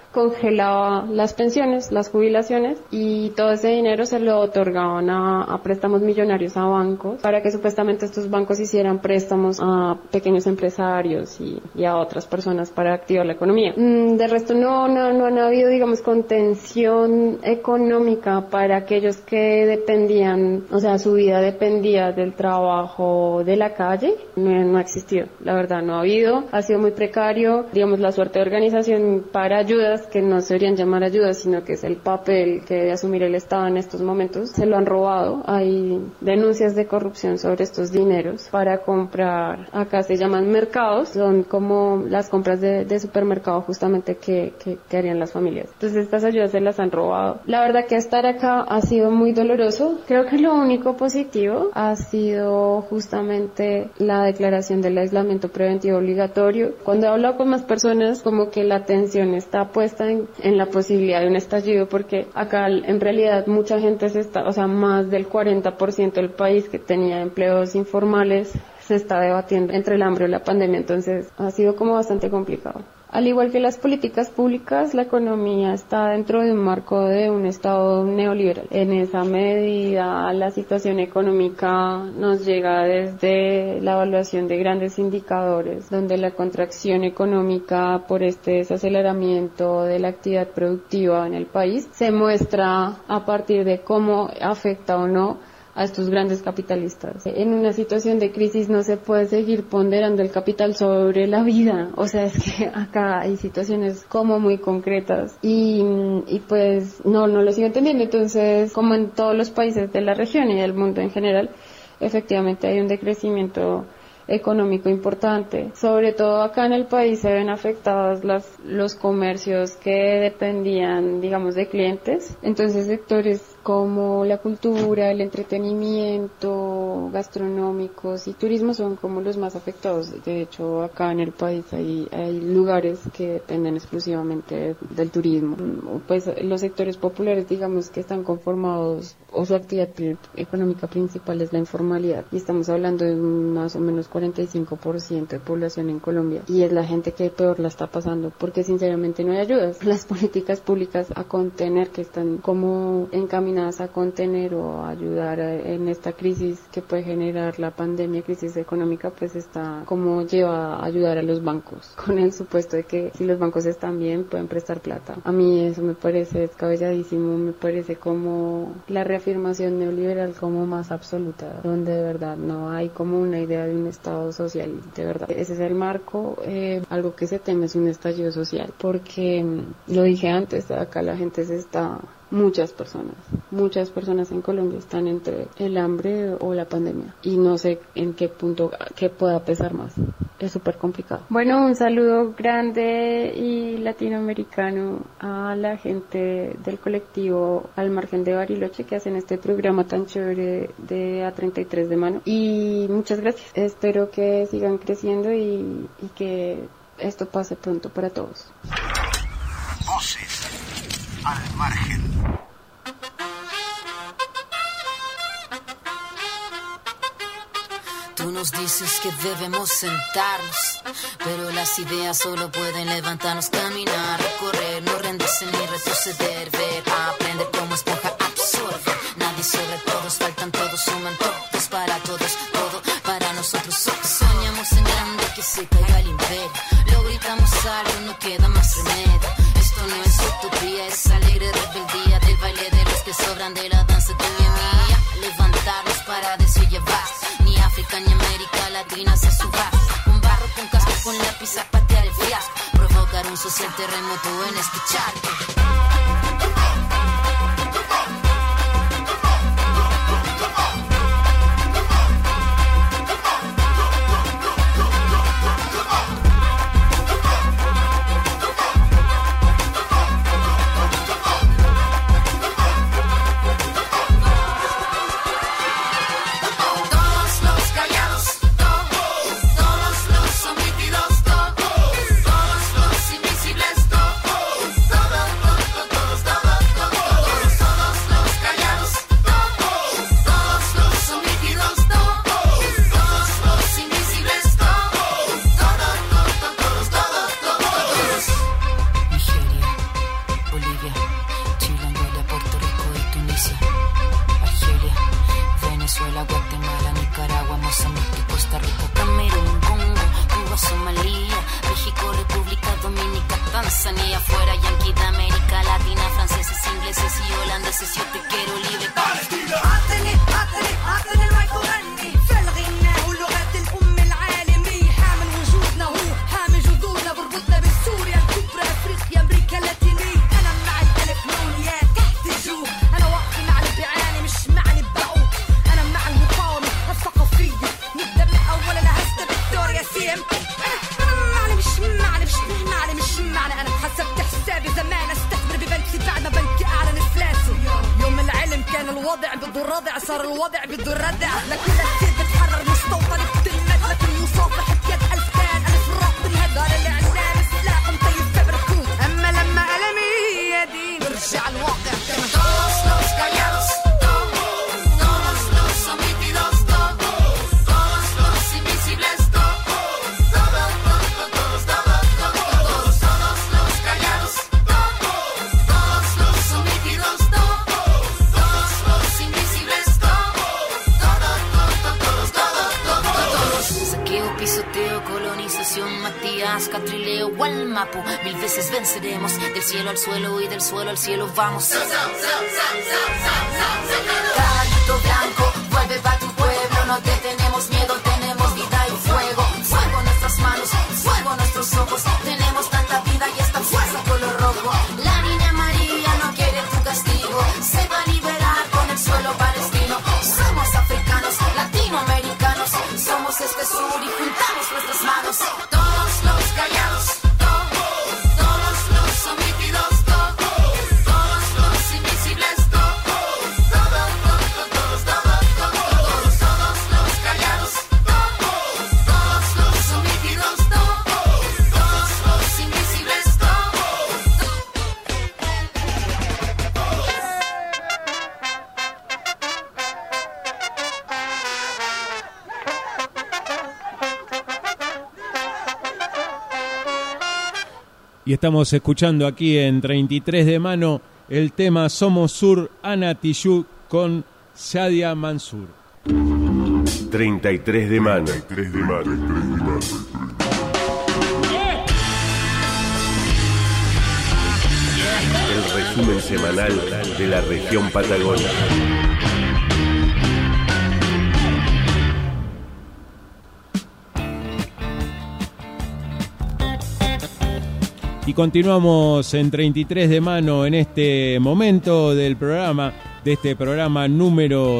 Speaker 26: congelaba las pensiones, las jubilaciones, y todo ese dinero se lo otorgaban a préstamos millonarios a bancos para que supuestamente estos bancos hicieran préstamos a pequeños empresarios y a otras personas para activar la economía. De resto no han habido, digamos, contención económica para aquellos que dependían, o sea, su vida dependía del trabajo de la calle. No ha existido, la verdad no ha habido, ha sido muy precario, digamos, la suerte de organización para ayudas, que no se deberían llamar ayudas, sino que es el papel que debe asumir el Estado en estos momentos, se lo han robado. Hay denuncias de corrupción sobre estos dineros para comprar, acá se llaman mercados, son como las compras de supermercado justamente que harían las familias. Entonces estas ayudas se las han robado. La verdad que estar acá ha sido muy doloroso. Creo que lo único positivo ha sido justamente la declaración del aislamiento preventivo obligatorio. Cuando he hablado con más personas, como que la atención está puesta en la posibilidad de un estallido, porque acá en realidad mucha gente más del 40% del país que tenía empleos informales se está debatiendo entre el hambre y la pandemia, entonces ha sido como bastante complicado. Al igual que las políticas públicas, la economía está dentro de un marco de un Estado neoliberal. En esa medida, la situación económica nos llega desde la evaluación de grandes indicadores, donde la contracción económica por este desaceleramiento de la actividad productiva en el país se muestra a partir de cómo afecta o no a estos grandes capitalistas. En una situación de crisis no se puede seguir ponderando el capital sobre la vida, o sea, es que acá hay situaciones como muy concretas y pues no lo sigo entendiendo. Entonces, como en todos los países de la región y del mundo en general, efectivamente hay un decrecimiento económico importante. Sobre todo acá en el país se ven afectados los comercios que dependían, digamos, de clientes. Entonces sectores como la cultura, el entretenimiento, gastronómicos y turismo son como los más afectados. De hecho, acá en el país hay lugares que dependen exclusivamente del turismo. Pues los sectores populares, digamos, que están conformados, o su actividad económica principal es la informalidad, y estamos hablando de más o menos 45% de población en Colombia, y es la gente que peor la está pasando, porque sinceramente no hay ayudas. Las políticas públicas a contener, que están como encaminadas a contener o a ayudar en esta crisis que puede generar la pandemia, crisis económica, pues está como lleva a ayudar a los bancos, con el supuesto de que si los bancos están bien pueden prestar plata. A mí eso me parece descabelladísimo, me parece como la reafirmación neoliberal como más absoluta, donde de verdad no hay como una idea de un Estado social, de verdad. Ese es el marco. Algo que se teme es un estallido social, porque lo dije antes, acá la gente muchas personas en Colombia están entre el hambre o la pandemia, y no sé en qué punto que pueda pesar más. Es súper complicado. Bueno, un saludo grande y latinoamericano a la gente del colectivo Al Margen de Bariloche, que hacen este programa tan chévere de A33 de mano, y muchas gracias. Espero que sigan creciendo y que esto pase pronto para todos.
Speaker 16: Voces al margen.
Speaker 3: Tú nos dices que debemos sentarnos, pero las ideas solo pueden levantarnos, caminar, recorrer, no rendirse ni retroceder, ver, aprender como esponja, absorber. Nadie sobre todos, faltan todos, suman todos para todos, todo para nosotros. Soñamos en grande, que se caiga el imperio, lo gritamos algo, no queda más remedio. Esto no es utopía, es alegre rebeldía del baile de los que sobran de la danza tuya y mía. Levantarnos para llevar, ni África ni América Latina se suba. Con barro, con casco, con lápiz a patear el fiasco, provocar un social terremoto en este charco. Tanzania, afuera, yanqui de América Latina, franceses, ingleses y holandeses, yo te quiero libre Palestina.
Speaker 18: عطني المايك وغني في الغناء ولغة الأم العالمية، حامل وجودنا هو حامل جذورنا، بربطنا بسوريا الكبرى، أفريقيا، أمريكا اللاتينية. أنا مع الألف نونية تحت الجو، أنا واقفة مع اللي بيعاني مش مع اللي بقوا، أنا مع المقاومة الثقافية، نبدأ من أول أنا هسه فيكتوريا CMP. مش معنى أنا حسبت حسابي زمان استثمر ببنكي بعد ما بنكي أعلن إفلاسه. يوم العلم كان الوضع بده الردع، صار الوضع بده الردع، لكن السيد بتحرر مستوطن بتلمد، لكن مصافحة يد ألف كان ألف راب بنهدار الإعلام سلاح مطيب فبركوت. أما لما ألمي يدي برجع الواقع كما
Speaker 3: Todos los callados, todos los omitidos, todos los invisibles, todos los callados, todos los omitidos, todos los invisibles, todos. Saqueo, pisoteo, colonización, Matías, Catrileo, Gualmapu, 1000 veces venceremos, del cielo al suelo y del suelo al cielo vamos. Caballito blanco, vuelve pa' tu pueblo, no te tenemos miedo, tenemos vida y fuego. Fuego en nuestras manos, fuego en nuestros ojos, tenemos tanta vida y esta fuerza color rojo. La niña María no quiere tu castigo, se va a liberar con el suelo palestino. Somos africanos, latinoamericanos, somos este sur y juntamos nuestras manos. Todos los callados, todos los omitidos, todos los invisibles, todos los callados, todos los omitidos, todos los invisibles,
Speaker 11: Y estamos escuchando aquí en 33 de mano el tema Somos Sur, Ana Tijoux con Shadia Mansour.
Speaker 10: 33 de mano. El resumen semanal de la región Patagonia.
Speaker 11: Y continuamos en 33 de mano en este momento del programa, de este programa número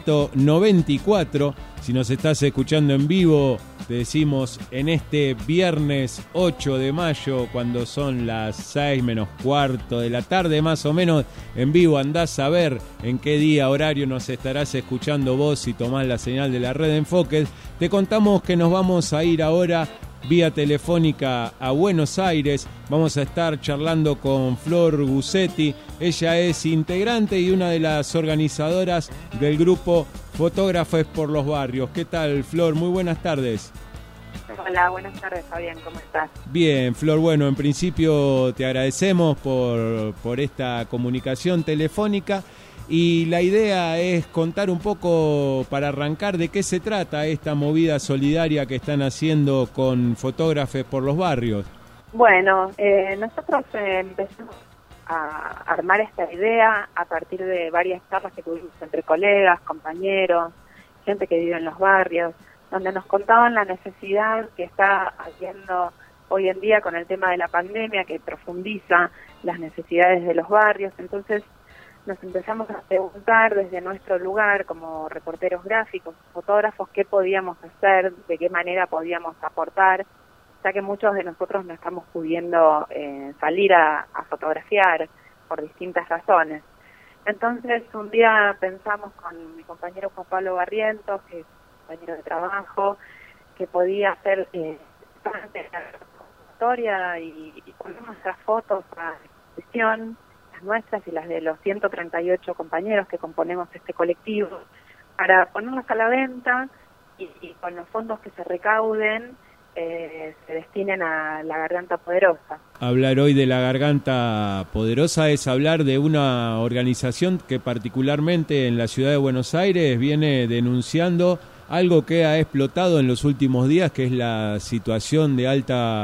Speaker 11: 194. Si nos estás escuchando en vivo, te decimos en este viernes 8 de mayo, cuando son las 6 menos cuarto de la tarde, más o menos, en vivo. Andás a ver en qué día, horario nos estarás escuchando vos si tomás la señal de la red de Enfoques. Te contamos que nos vamos a ir ahora vía telefónica a Buenos Aires. Vamos a estar charlando con Flor Gussetti. Ella es integrante y una de las organizadoras del grupo Fotógrafos por los Barrios. ¿Qué tal, Flor? Muy buenas tardes.
Speaker 4: Hola, buenas tardes, Fabián. ¿Cómo estás?
Speaker 11: Bien, Flor. Bueno, en principio te agradecemos por esta comunicación telefónica. Y la idea es contar un poco, para arrancar, de qué se trata esta movida solidaria que están haciendo con Fotógrafos por los Barrios.
Speaker 4: Bueno, nosotros empezamos a armar esta idea a partir de varias charlas que tuvimos entre colegas, compañeros, gente que vive en los barrios, donde nos contaban la necesidad que está habiendo hoy en día con el tema de la pandemia, que profundiza las necesidades de los barrios. Entonces nos empezamos a preguntar desde nuestro lugar como reporteros gráficos, fotógrafos, qué podíamos hacer, de qué manera podíamos aportar, ya que muchos de nosotros no estamos pudiendo salir a fotografiar por distintas razones. Entonces un día pensamos con mi compañero Juan Pablo Barrientos, que es compañero de trabajo, que podía hacer parte de la historia y poner nuestras fotos a disposición, nuestras y las de los 138 compañeros que componemos este colectivo, para ponerlas a la venta y con los fondos que se recauden se destinen a la Garganta Poderosa.
Speaker 11: Hablar hoy de la Garganta Poderosa es hablar de una organización que particularmente en la ciudad de Buenos Aires viene denunciando algo que ha explotado en los últimos días, que es la situación de alta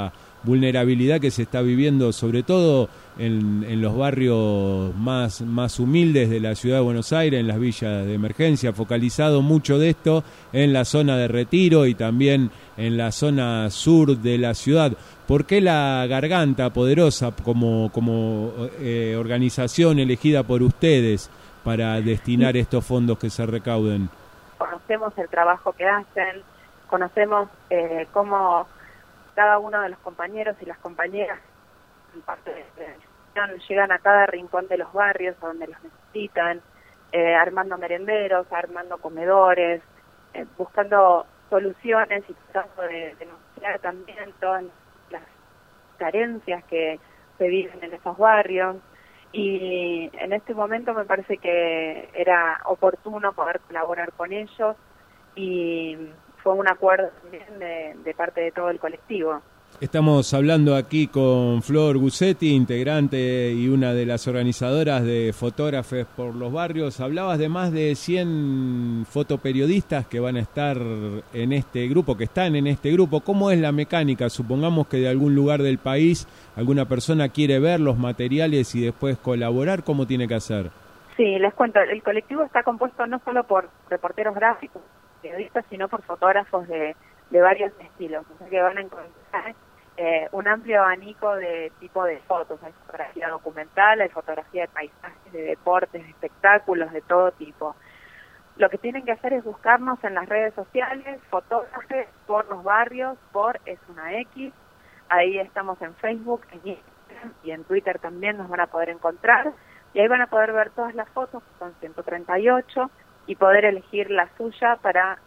Speaker 11: vulnerabilidad que se está viviendo, sobre todo en los barrios más humildes de la ciudad de Buenos Aires, en las villas de emergencia, focalizado mucho de esto en la zona de Retiro y también en la zona sur de la ciudad. ¿Por qué la Garganta Poderosa como organización elegida por ustedes para destinar estos fondos que se recauden?
Speaker 4: Conocemos el trabajo que hacen, conocemos cómo cada uno de los compañeros y las compañeras en parte de llegan a cada rincón de los barrios a donde los necesitan, armando merenderos, armando comedores, buscando soluciones y tratando de denunciar también todas las carencias que se viven en esos barrios. Y en este momento me parece que era oportuno poder colaborar con ellos y fue un acuerdo también de parte de todo el colectivo.
Speaker 11: Estamos hablando aquí con Flor Guzzetti, integrante y una de las organizadoras de Fotógrafes por los Barrios. Hablabas de más de 100 fotoperiodistas que van a estar en este grupo, que están en este grupo. ¿Cómo es la mecánica? Supongamos que de algún lugar del país alguna persona quiere ver los materiales y después colaborar, ¿cómo tiene que hacer?
Speaker 4: Sí, les cuento, el colectivo está compuesto no solo por reporteros gráficos, periodistas, sino por fotógrafos de varios estilos. O sea que van a encontrar un amplio abanico de tipo de fotos. Hay fotografía documental, hay fotografía de paisajes, de deportes, de espectáculos, de todo tipo. Lo que tienen que hacer es buscarnos en las redes sociales, Fotógrafes por los Barrios, por Es una X. Ahí estamos en Facebook, en Instagram y en Twitter también nos van a poder encontrar. Y ahí van a poder ver todas las fotos, que son 138, y poder elegir la suya para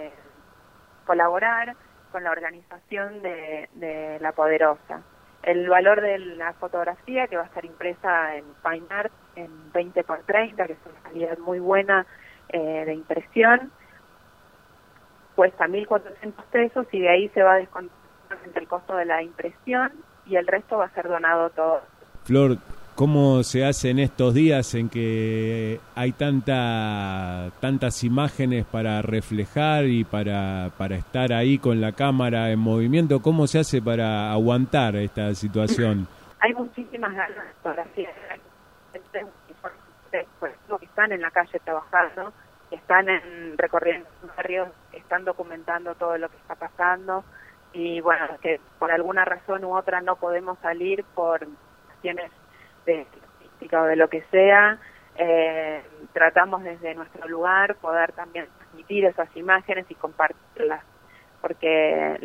Speaker 4: colaborar con la organización de La Poderosa. El valor de la fotografía, que va a estar impresa en Fine Art en 20x30, que es una calidad muy buena de impresión, cuesta 1.400 pesos y de ahí se va a descontar el costo de la impresión y el resto va a ser donado todo.
Speaker 11: Flor, ¿cómo se hace en estos días en que hay tantas imágenes para reflejar y para estar ahí con la cámara en movimiento? ¿Cómo se hace para aguantar esta situación?
Speaker 4: Hay muchísimas ganas de fotografía. Que están en la calle trabajando, que están recorriendo barrios, que están documentando todo lo que está pasando y bueno, que por alguna razón u otra no podemos salir por cuestiones de logística o de lo que sea, tratamos desde nuestro lugar poder también transmitir esas imágenes y compartirlas, porque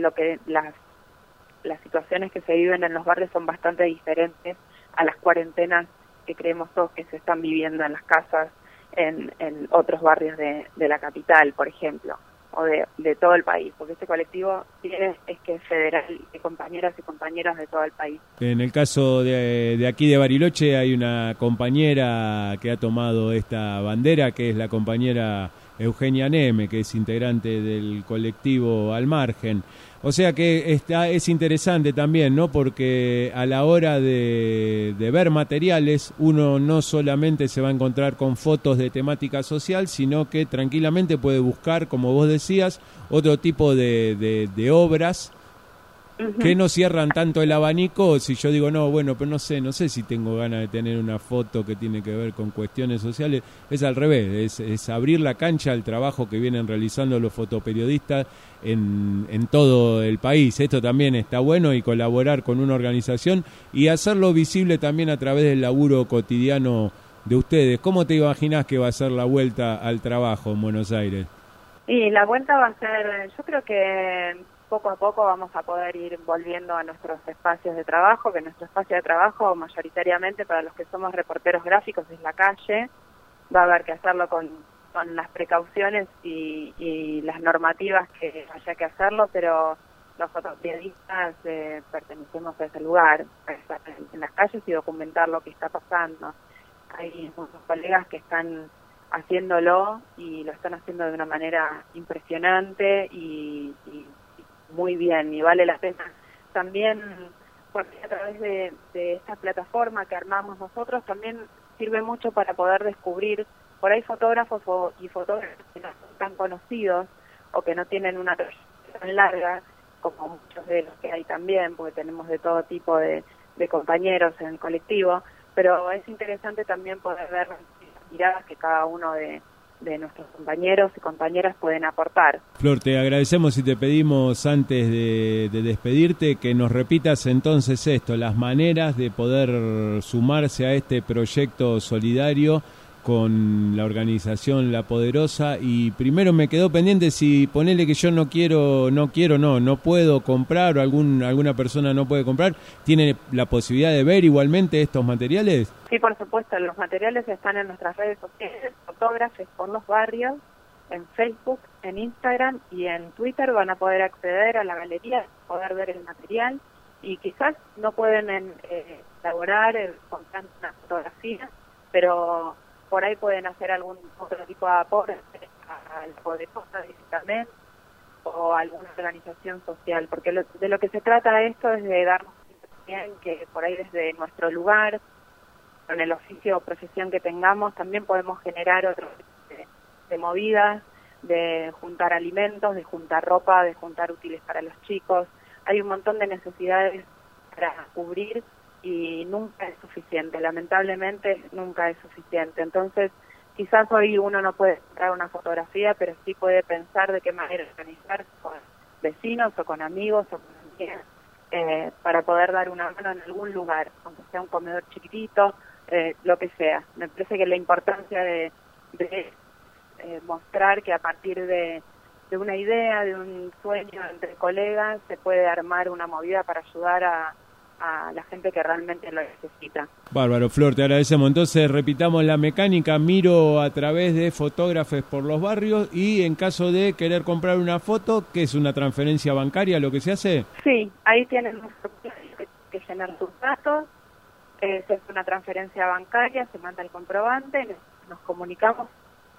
Speaker 4: las situaciones que se viven en los barrios son bastante diferentes a las cuarentenas que creemos todos que se están viviendo en las casas en otros barrios de la capital, por ejemplo, o de todo el país, porque este colectivo es que es federal, de compañeras y compañeros de todo el país.
Speaker 11: En el caso de aquí de Bariloche hay una compañera que ha tomado esta bandera, que es la compañera Eugenia Neme, que es integrante del colectivo Al Margen. O sea que es interesante también, ¿no? Porque a la hora de ver materiales, uno no solamente se va a encontrar con fotos de temática social, sino que tranquilamente puede buscar, como vos decías, otro tipo de obras que no cierran tanto el abanico. Si yo digo, no, bueno, pero no sé si tengo ganas de tener una foto que tiene que ver con cuestiones sociales, es al revés, es abrir la cancha al trabajo que vienen realizando los fotoperiodistas en todo el país. Esto también está bueno, y colaborar con una organización y hacerlo visible también a través del laburo cotidiano de ustedes. ¿Cómo te imaginás que va a ser la vuelta al trabajo en Buenos Aires?
Speaker 4: Y la vuelta va a ser, yo creo que poco a poco vamos a poder ir volviendo a nuestros espacios de trabajo, que nuestro espacio de trabajo mayoritariamente para los que somos reporteros gráficos es la calle. Va a haber que hacerlo con las precauciones y las normativas que haya que hacerlo, pero los fotoperiodistas pertenecemos a ese lugar, estar en las calles y documentar lo que está pasando. Hay muchos colegas que están haciéndolo y lo están haciendo de una manera impresionante y muy bien, y vale la pena también, porque a través de esta plataforma que armamos nosotros también sirve mucho para poder descubrir por ahí fotógrafos y fotógrafos que no son tan conocidos o que no tienen una trayectoria tan larga, como muchos de los que hay también, porque tenemos de todo tipo de compañeros en el colectivo, pero es interesante también poder ver las miradas que cada uno de nuestros compañeros y compañeras pueden aportar.
Speaker 11: Flor, te agradecemos y te pedimos antes de despedirte que nos repitas entonces esto, las maneras de poder sumarse a este proyecto solidario con la organización La Poderosa. Y primero me quedó pendiente si ponele que yo no puedo comprar o alguna persona no puede comprar, ¿tiene la posibilidad de ver igualmente estos materiales?
Speaker 4: Sí, por supuesto, los materiales están en nuestras redes sociales, Fotógrafes por los Barrios, en Facebook, en Instagram y en Twitter. Van a poder acceder a la galería, poder ver el material, y quizás no pueden elaborar comprando una fotografía, pero por ahí pueden hacer algún otro tipo de aporte a La Poderosa directamente o a alguna organización social, porque de lo que se trata esto es de darnos bien que por ahí desde nuestro lugar, con el oficio o profesión que tengamos, también podemos generar otro tipo de movidas, de juntar alimentos, de juntar ropa, de juntar útiles para los chicos. Hay un montón de necesidades para cubrir y nunca es suficiente, lamentablemente nunca es suficiente. Entonces, quizás hoy uno no puede comprar una fotografía, pero sí puede pensar de qué manera organizarse con vecinos o con amigos o con amigas para poder dar una mano en algún lugar, aunque sea un comedor chiquitito, lo que sea. Me parece que la importancia de mostrar que a partir de una idea, de un sueño entre colegas, se puede armar una movida para ayudar a la gente que realmente lo necesita.
Speaker 11: Bárbaro, Flor, te agradecemos. Entonces repitamos la mecánica: miro a través de Fotógrafes por los Barrios, y en caso de querer comprar una foto, ¿qué es una transferencia bancaria lo que se hace?
Speaker 4: Sí, ahí tienen que llenar sus datos, es una transferencia bancaria, se manda el comprobante, nos comunicamos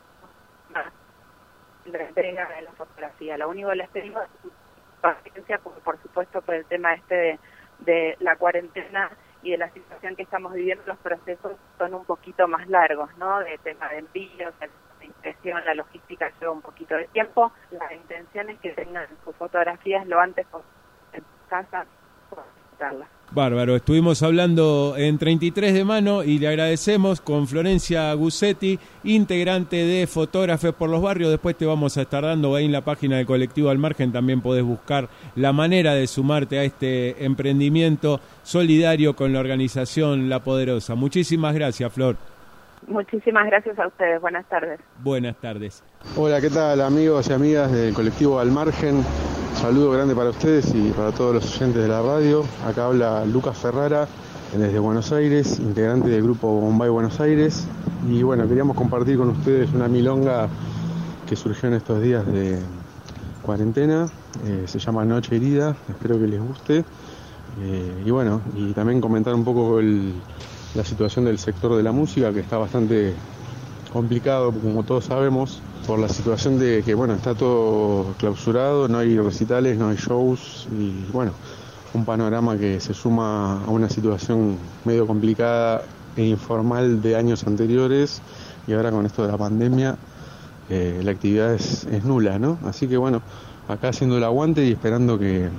Speaker 4: la entrega de la fotografía. Lo único que les pedimos es paciencia, porque por supuesto por el tema de la cuarentena y de la situación que estamos viviendo, los procesos son un poquito más largos, ¿no? De tema de envíos, de impresión, la logística lleva un poquito de tiempo. La intención es que tengan sus fotografías lo antes posible en casa para visitarlas.
Speaker 11: Bárbaro, estuvimos hablando en 33 de mano y le agradecemos con Florencia Gussetti, integrante de Fotógrafes por los Barrios. Después te vamos a estar dando ahí en la página del colectivo Al Margen, también podés buscar la manera de sumarte a este emprendimiento solidario con la organización La Poderosa. Muchísimas gracias, Flor.
Speaker 4: Muchísimas gracias a ustedes, buenas tardes.
Speaker 11: Buenas tardes.
Speaker 6: Hola, ¿qué tal, amigos y amigas del colectivo Al Margen? Saludo grande para ustedes y para todos los oyentes de la radio. Acá habla Lucas Ferrara desde Buenos Aires, integrante del grupo Bombay Buenos Aires. Y bueno, queríamos compartir con ustedes una milonga que surgió en estos días de cuarentena. Se llama Noche Herida, espero que les guste. Y bueno, y también comentar un poco la situación del sector de la música, que está bastante complicado, como todos sabemos, por la situación de que, bueno, está todo clausurado, no hay recitales, no hay shows, y bueno, un panorama que se suma a una situación medio complicada e informal de años anteriores, y ahora con esto de la pandemia la actividad es nula, ¿no? Así que bueno, acá haciendo el aguante y esperando que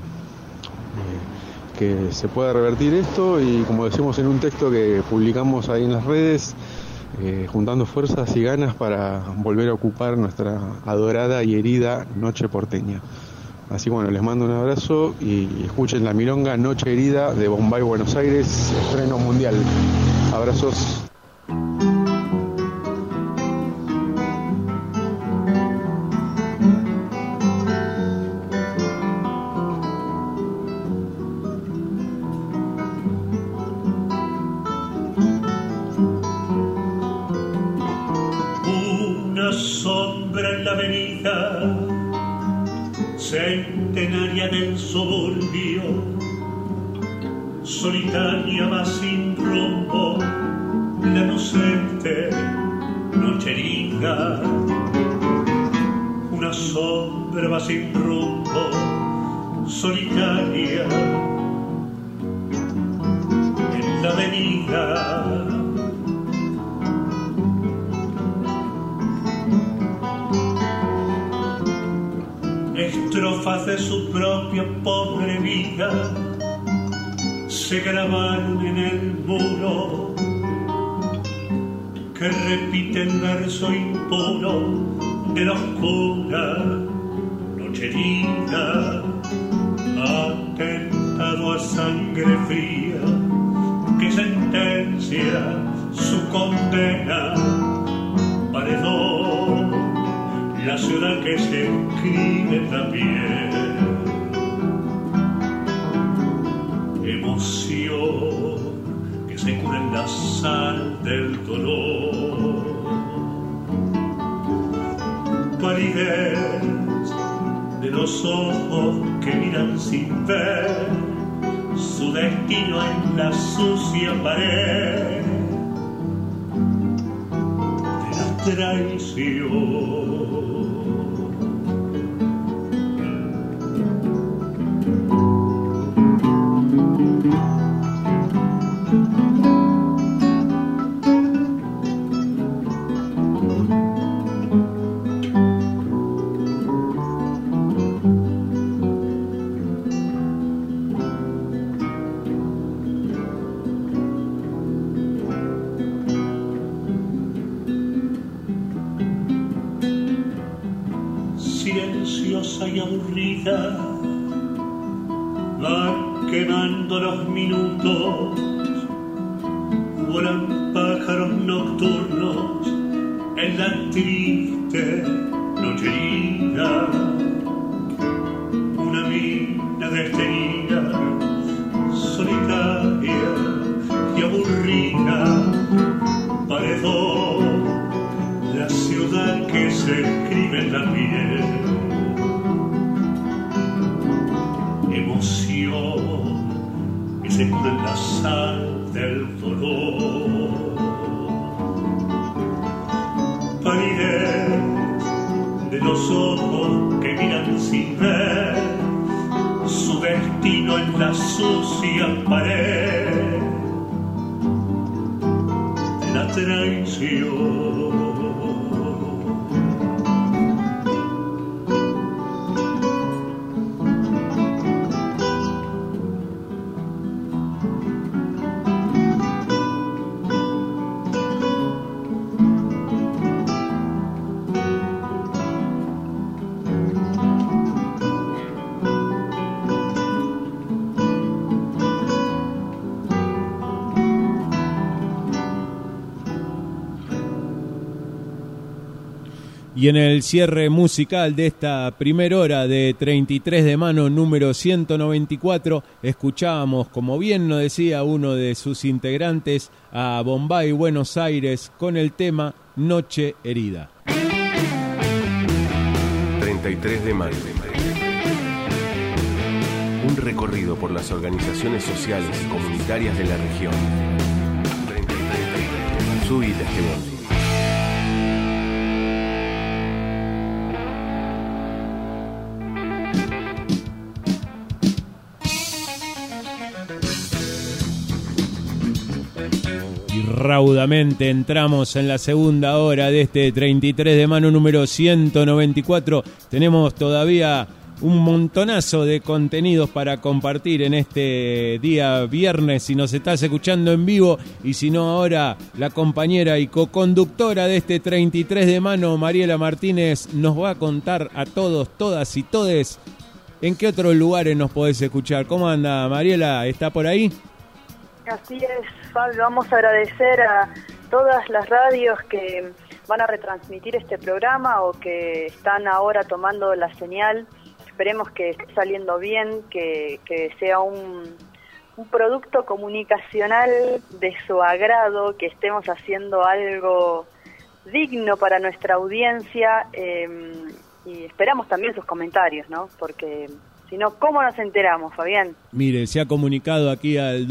Speaker 6: se pueda revertir esto, y como decimos en un texto que publicamos ahí en las redes, juntando fuerzas y ganas para volver a ocupar nuestra adorada y herida noche porteña. Así que bueno, les mando un abrazo y escuchen la milonga Noche Herida de Bombay Buenos Aires, estreno mundial. Abrazos.
Speaker 18: Centenaria del suburbio, solitaria va sin rumbo, la inocente noche herida. Una sombra va sin rumbo, solitaria en la avenida. Estrofas de su propia pobre vida se grabaron en el muro, que repite el verso impuro de la oscura noche herida, atentado a sangre fría que sentencia su condena. Paredón, la ciudad que se escribe en la piel. Emoción que se cura en la sal del dolor. Palidez de los ojos que miran sin ver su destino en la sucia pared de la traición. Silenciosa y aburrida, van quemando los minutos, vuelan pájaros nocturnos en la triste noche herida. Una mina detenida, solitaria y aburrida, paredón, la ciudad que se escribe en la piel. Emoción que se cura en la sal del dolor. Palidez de los ojos que miran sin ver su destino en la sucia pared de la traición.
Speaker 11: Y en el cierre musical de esta primera hora de 33 de mano número 194, escuchábamos, como bien nos decía uno de sus integrantes, a Bombay, Buenos Aires, con el tema Noche Herida.
Speaker 10: 33 de mano. Un recorrido por las organizaciones sociales y comunitarias de la región. 33. Subite a este bondi.
Speaker 11: Raudamente entramos en la segunda hora de este 33 de mano número 194. Tenemos todavía un montonazo de contenidos para compartir en este día viernes. Si nos estás escuchando en vivo y si no ahora, la compañera y coconductora de este 33 de mano, Mariela Martínez, nos va a contar a todos, todas y todes en qué otros lugares nos podés escuchar. ¿Cómo anda, Mariela? ¿Está por ahí?
Speaker 1: Así es, Fabio. Vamos a agradecer a todas las radios que van a retransmitir este programa o que están ahora tomando la señal. Esperemos que esté saliendo bien, que sea un producto comunicacional de su agrado, que estemos haciendo algo digno para nuestra audiencia, y esperamos también sus comentarios, ¿no? Porque si no, ¿cómo nos enteramos, Fabián?
Speaker 11: Mire, se ha comunicado aquí al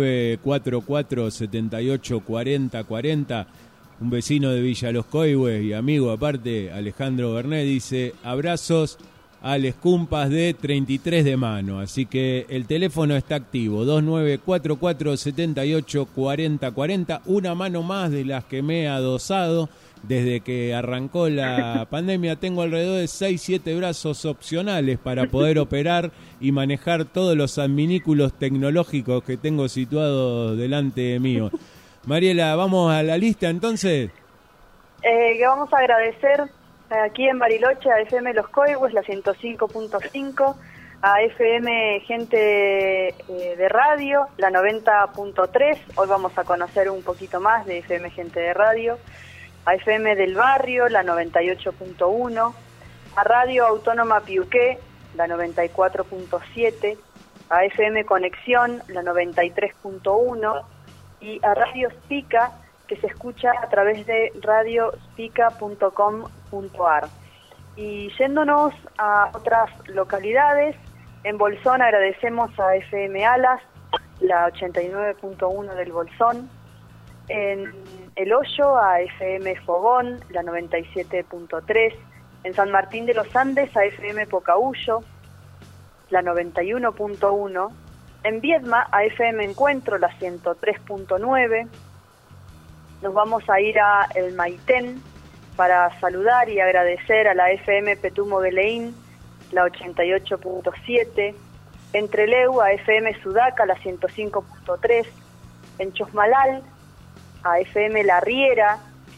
Speaker 11: 2944-784040 un vecino de Villa Los Coihues y amigo aparte, Alejandro Bernet, dice: abrazos a les cumpas de 33 de mano. Así que el teléfono está activo, 2944-784040, una mano más de las que me he adosado desde que arrancó la pandemia, tengo alrededor de 6-7 brazos opcionales para poder operar y manejar todos los adminículos tecnológicos que tengo situados delante mío. Mariela, ¿vamos a la lista entonces?
Speaker 1: Que vamos a agradecer aquí en Bariloche a FM Los Coihues, la 105.5, a FM Gente de Radio, la 90.3, hoy vamos a conocer un poquito más de FM Gente de Radio, a FM del Barrio, la 98.1, a Radio Autónoma Piuqué, la 94.7, a FM Conexión, la 93.1, y a Radio Spica, que se escucha a través de radiospica.com.ar. Y yéndonos a otras localidades, en Bolsón agradecemos a FM Alas, la 89.1 del Bolsón, en El Hoyo a FM Fogón, la 97.3, en San Martín de los Andes a FM Pocahuyo, la 91.1, en Viedma a FM Encuentro, la 103.9, nos vamos a ir a El Maitén para saludar y agradecer a la FM Petumo de Leín, la 88.7, en Trelew a FM Sudaca, la 105.3, en Chosmalal a FM La Riera,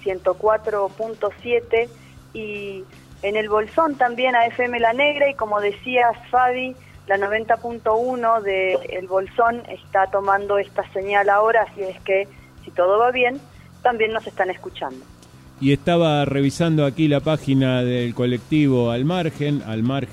Speaker 1: 104.7, y en el Bolsón también a FM La Negra, y como decías, Fabi, la 90.1 de El Bolsón está tomando esta señal ahora, así es que si todo va bien, también nos están escuchando.
Speaker 11: Y estaba revisando aquí la página del colectivo Al Margen,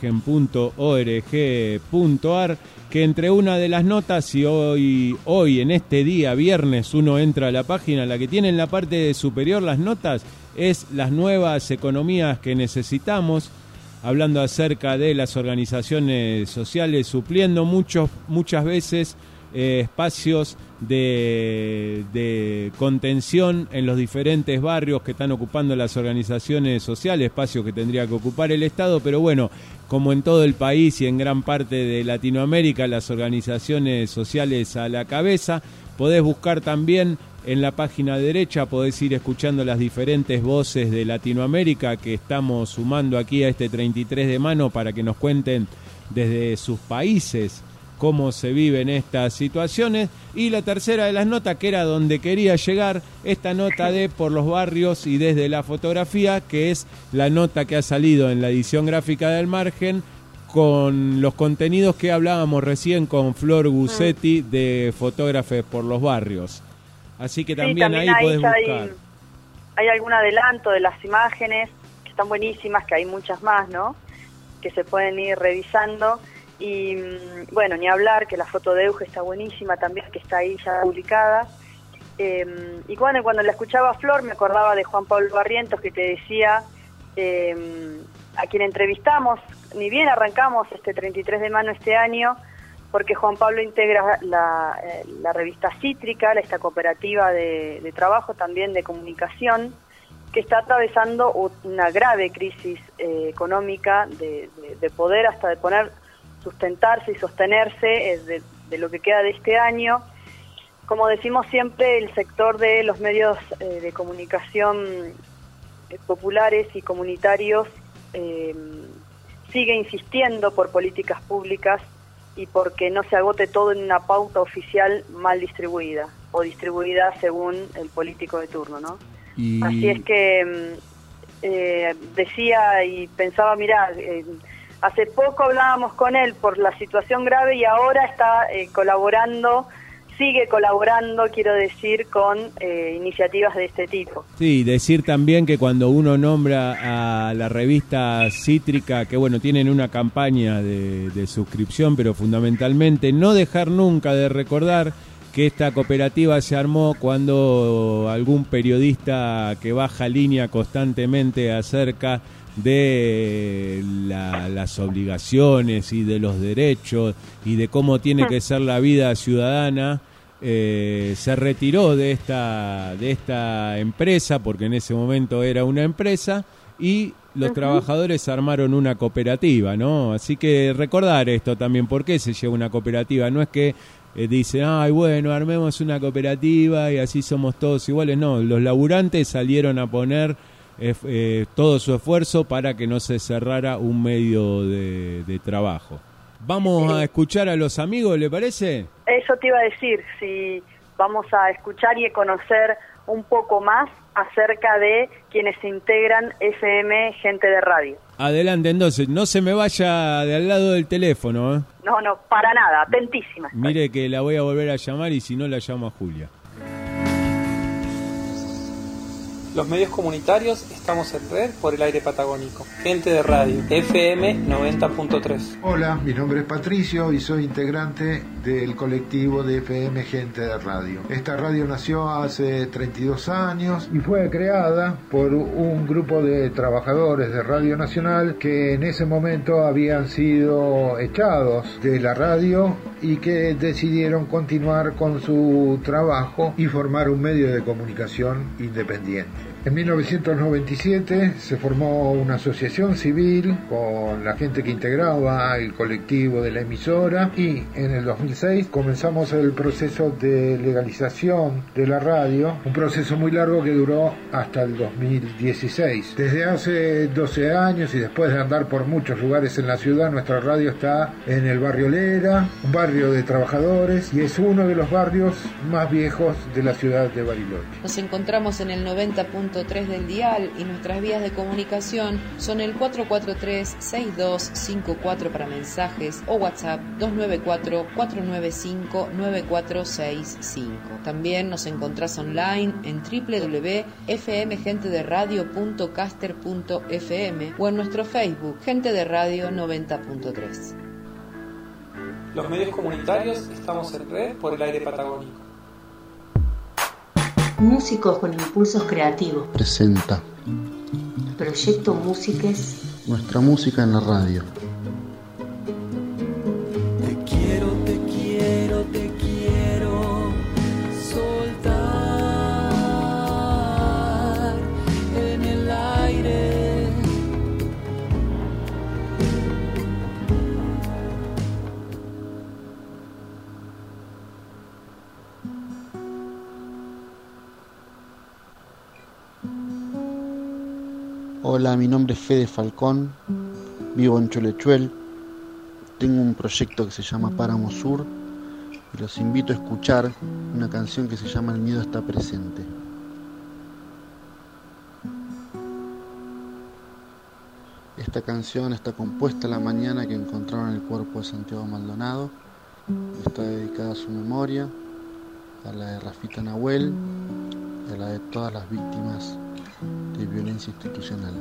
Speaker 11: almargen.org.ar, que entre una de las notas, y hoy en este día, viernes, uno entra a la página, la que tiene en la parte superior las notas, es las nuevas economías que necesitamos, hablando acerca de las organizaciones sociales, supliendo muchas veces espacios de contención en los diferentes barrios que están ocupando las organizaciones sociales, espacios que tendría que ocupar el Estado, pero bueno, como en todo el país y en gran parte de Latinoamérica, las organizaciones sociales a la cabeza. Podés buscar también en la página derecha, podés ir escuchando las diferentes voces de Latinoamérica que estamos sumando aquí a este 33 de mano para que nos cuenten desde sus países cómo se viven estas situaciones. Y la tercera de las notas, que era donde quería llegar, esta nota de Por los Barrios y desde la fotografía, que es la nota que ha salido en la edición gráfica del Margen, con los contenidos que hablábamos recién con Flor Gussetti de Fotógrafes por los Barrios. Así que también ahí podés buscar.
Speaker 1: Hay algún adelanto de las imágenes, que están buenísimas, que hay muchas más, ¿no?, que se pueden ir revisando. Y bueno, ni hablar que la foto de Euge está buenísima también, que está ahí ya publicada. Y cuando la escuchaba a Flor me acordaba de Juan Pablo Barrientos, que te decía, a quien entrevistamos, ni bien arrancamos este 33 de mano este año, porque Juan Pablo integra la revista Cítrica, esta cooperativa de trabajo también de comunicación, que está atravesando una grave crisis económica de poder hasta de poner sustentarse y sostenerse de lo que queda de este año. Como decimos siempre, el sector de los medios de comunicación populares y comunitarios sigue insistiendo por políticas públicas y porque no se agote todo en una pauta oficial mal distribuida o distribuida según el político de turno, ¿no? Así es que decía y pensaba, mirá, hace poco hablábamos con él por la situación grave y ahora está sigue colaborando, quiero decir, con iniciativas de este tipo.
Speaker 11: Sí, decir también que cuando uno nombra a la revista Cítrica, que bueno, tienen una campaña de suscripción, pero fundamentalmente no dejar nunca de recordar que esta cooperativa se armó cuando algún periodista que baja línea constantemente acerca de las obligaciones y de los derechos y de cómo tiene que ser la vida ciudadana, se retiró de esta empresa, porque en ese momento era una empresa, y los trabajadores armaron una cooperativa, ¿no? Así que recordar esto también, ¿por qué se lleva una cooperativa? No es que dicen, ay, bueno, armemos una cooperativa y así somos todos iguales. No, los laburantes salieron a poner todo su esfuerzo para que no se cerrara un medio de trabajo. Vamos a escuchar a los amigos, ¿le parece?
Speaker 1: Eso te iba a decir, si vamos a escuchar y conocer un poco más acerca de quienes se integran FM Gente de Radio.
Speaker 11: Adelante, entonces, no se me vaya de al lado del teléfono, ¿eh?
Speaker 1: No, para nada, atentísima.
Speaker 11: Mire que la voy a volver a llamar y si no la llamo a Julia.
Speaker 7: Los medios comunitarios estamos en red por el aire patagónico. Gente de Radio, FM 90.3.
Speaker 8: Hola, mi nombre es Patricio y soy integrante del colectivo de FM Gente de Radio. Esta radio nació hace 32 años y fue creada por un grupo de trabajadores de Radio Nacional que en ese momento habían sido echados de la radio y que decidieron continuar con su trabajo y formar un medio de comunicación independiente. En 1997 se formó una asociación civil con la gente que integraba el colectivo de la emisora y en el 2006 comenzamos el proceso de legalización de la radio, un proceso muy largo que duró hasta el 2016. Desde hace 12 años y después de andar por muchos lugares en la ciudad, nuestra radio está en el barrio Lera, un barrio de trabajadores, y es uno de los barrios más viejos de la ciudad de Bariloche.
Speaker 9: Nos encontramos en el 90.3 del dial y nuestras vías de comunicación son el 443-6254 para mensajes o WhatsApp 294-495-9465. También nos encontrás online en www.fmgentederadio.caster.fm o en nuestro Facebook Gente de Radio 90.3.
Speaker 7: Los medios comunitarios estamos en red por el aire patagónico.
Speaker 12: Músicos con impulsos creativos.
Speaker 13: Presenta
Speaker 12: Proyecto Músiques.
Speaker 13: Nuestra música en la radio.
Speaker 18: Te quiero, te quiero, te quiero soltar en el aire.
Speaker 13: Hola, mi nombre es Fede Falcón, vivo en Cholechuel, tengo un proyecto que se llama Páramo Sur y los invito a escuchar una canción que se llama El miedo está presente. Esta canción está compuesta la mañana que encontraron el cuerpo de Santiago Maldonado y está dedicada a su memoria, a la de Rafita Nahuel y a la de todas las víctimas de violencia institucional.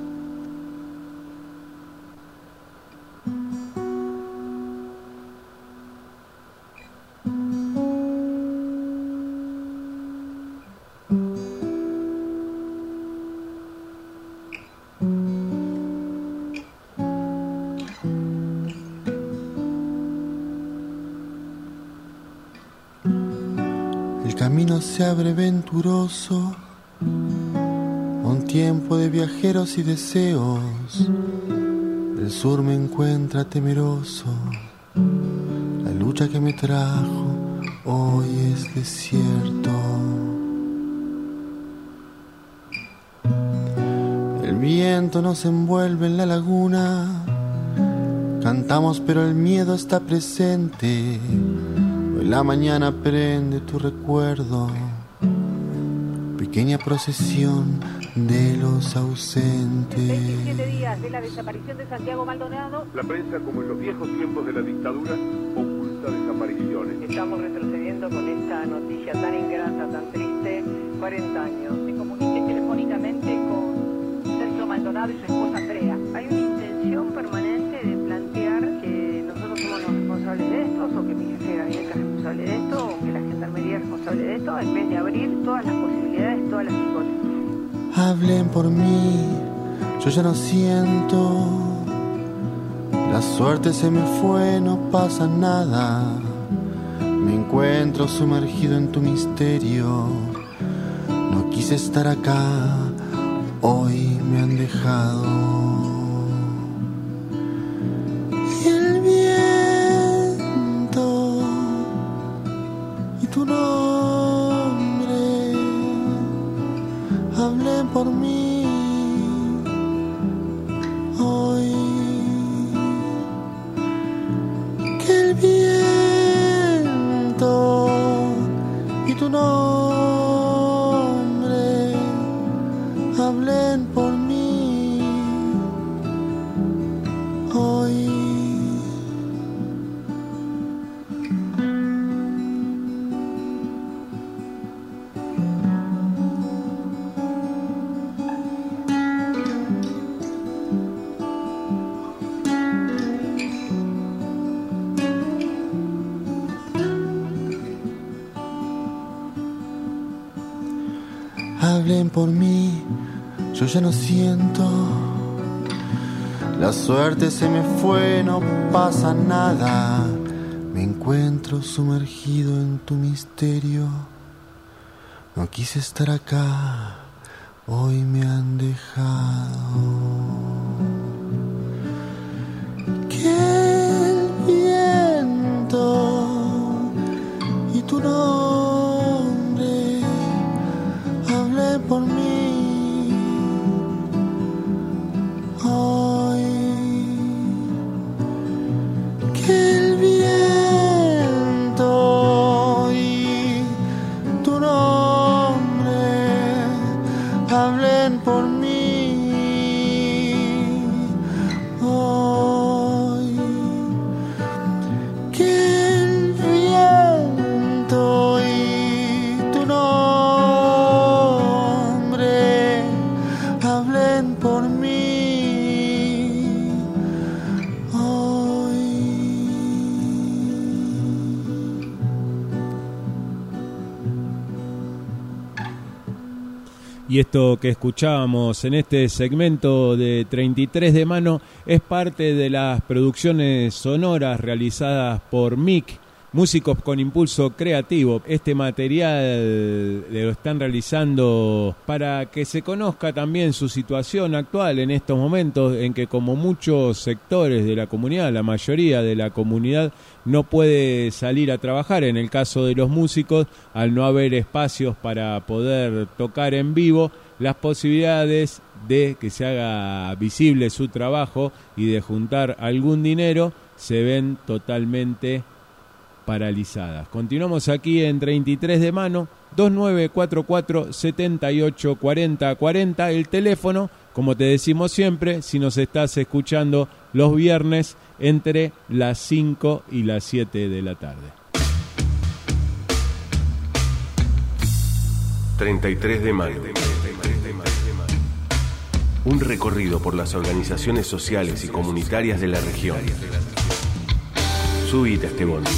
Speaker 13: El camino se abre venturoso, un tiempo de viajeros y deseos. El sur me encuentra temeroso, la lucha que me trajo hoy es desierto. El viento nos envuelve en la laguna, cantamos pero el miedo está presente. Hoy la mañana prende tu recuerdo, pequeña procesión de los ausentes.
Speaker 17: 27 días de la desaparición de Santiago Maldonado.
Speaker 10: La prensa, como en los viejos tiempos de la dictadura, oculta desapariciones.
Speaker 17: Estamos retrocediendo con esta noticia tan ingrata, tan triste, 40 años. Me comuniqué telefónicamente con Sergio Maldonado y su esposa Andrea. Hay una intención permanente de plantear que nosotros somos los responsables de esto, o que mi jefe de gabinete es responsable de esto, o que la gendarmería es responsable de esto, en vez de abrir todas las posibilidades, todas las hipótesis.
Speaker 13: Hablen por mí, yo ya no siento, la suerte se me fue, no pasa nada. Me encuentro sumergido en tu misterio, no quise estar acá, hoy me han dejado. Y el viento y tu nombre, hablen por mí, hablen por mí, yo ya no siento. La suerte se me fue, no pasa nada. Me encuentro sumergido en tu misterio. No quise estar acá, hoy me han dejado. Que el viento y tu nombre hablen por mí hoy. Que el viento y tu nombre hablen por mí hoy. Que el viento y tu nombre hablen por mí hoy.
Speaker 11: Y esto que escuchábamos en este segmento de 33 de mano es parte de las producciones sonoras realizadas por MIC, Músicos con Impulso Creativo. Este material lo están realizando para que se conozca también su situación actual en estos momentos en que, como muchos sectores de la comunidad, la mayoría de la comunidad no puede salir a trabajar. En el caso de los músicos, al no haber espacios para poder tocar en vivo, las posibilidades de que se haga visible su trabajo y de juntar algún dinero se ven totalmente paralizadas. Continuamos aquí en 33 de mano, 2944 78 40 40, el teléfono, como te decimos siempre, si nos estás escuchando los viernes entre las 5 y las 7 de la tarde.
Speaker 10: 33 de mayo. Un recorrido por las organizaciones sociales y comunitarias de la región. Subite a este bondi.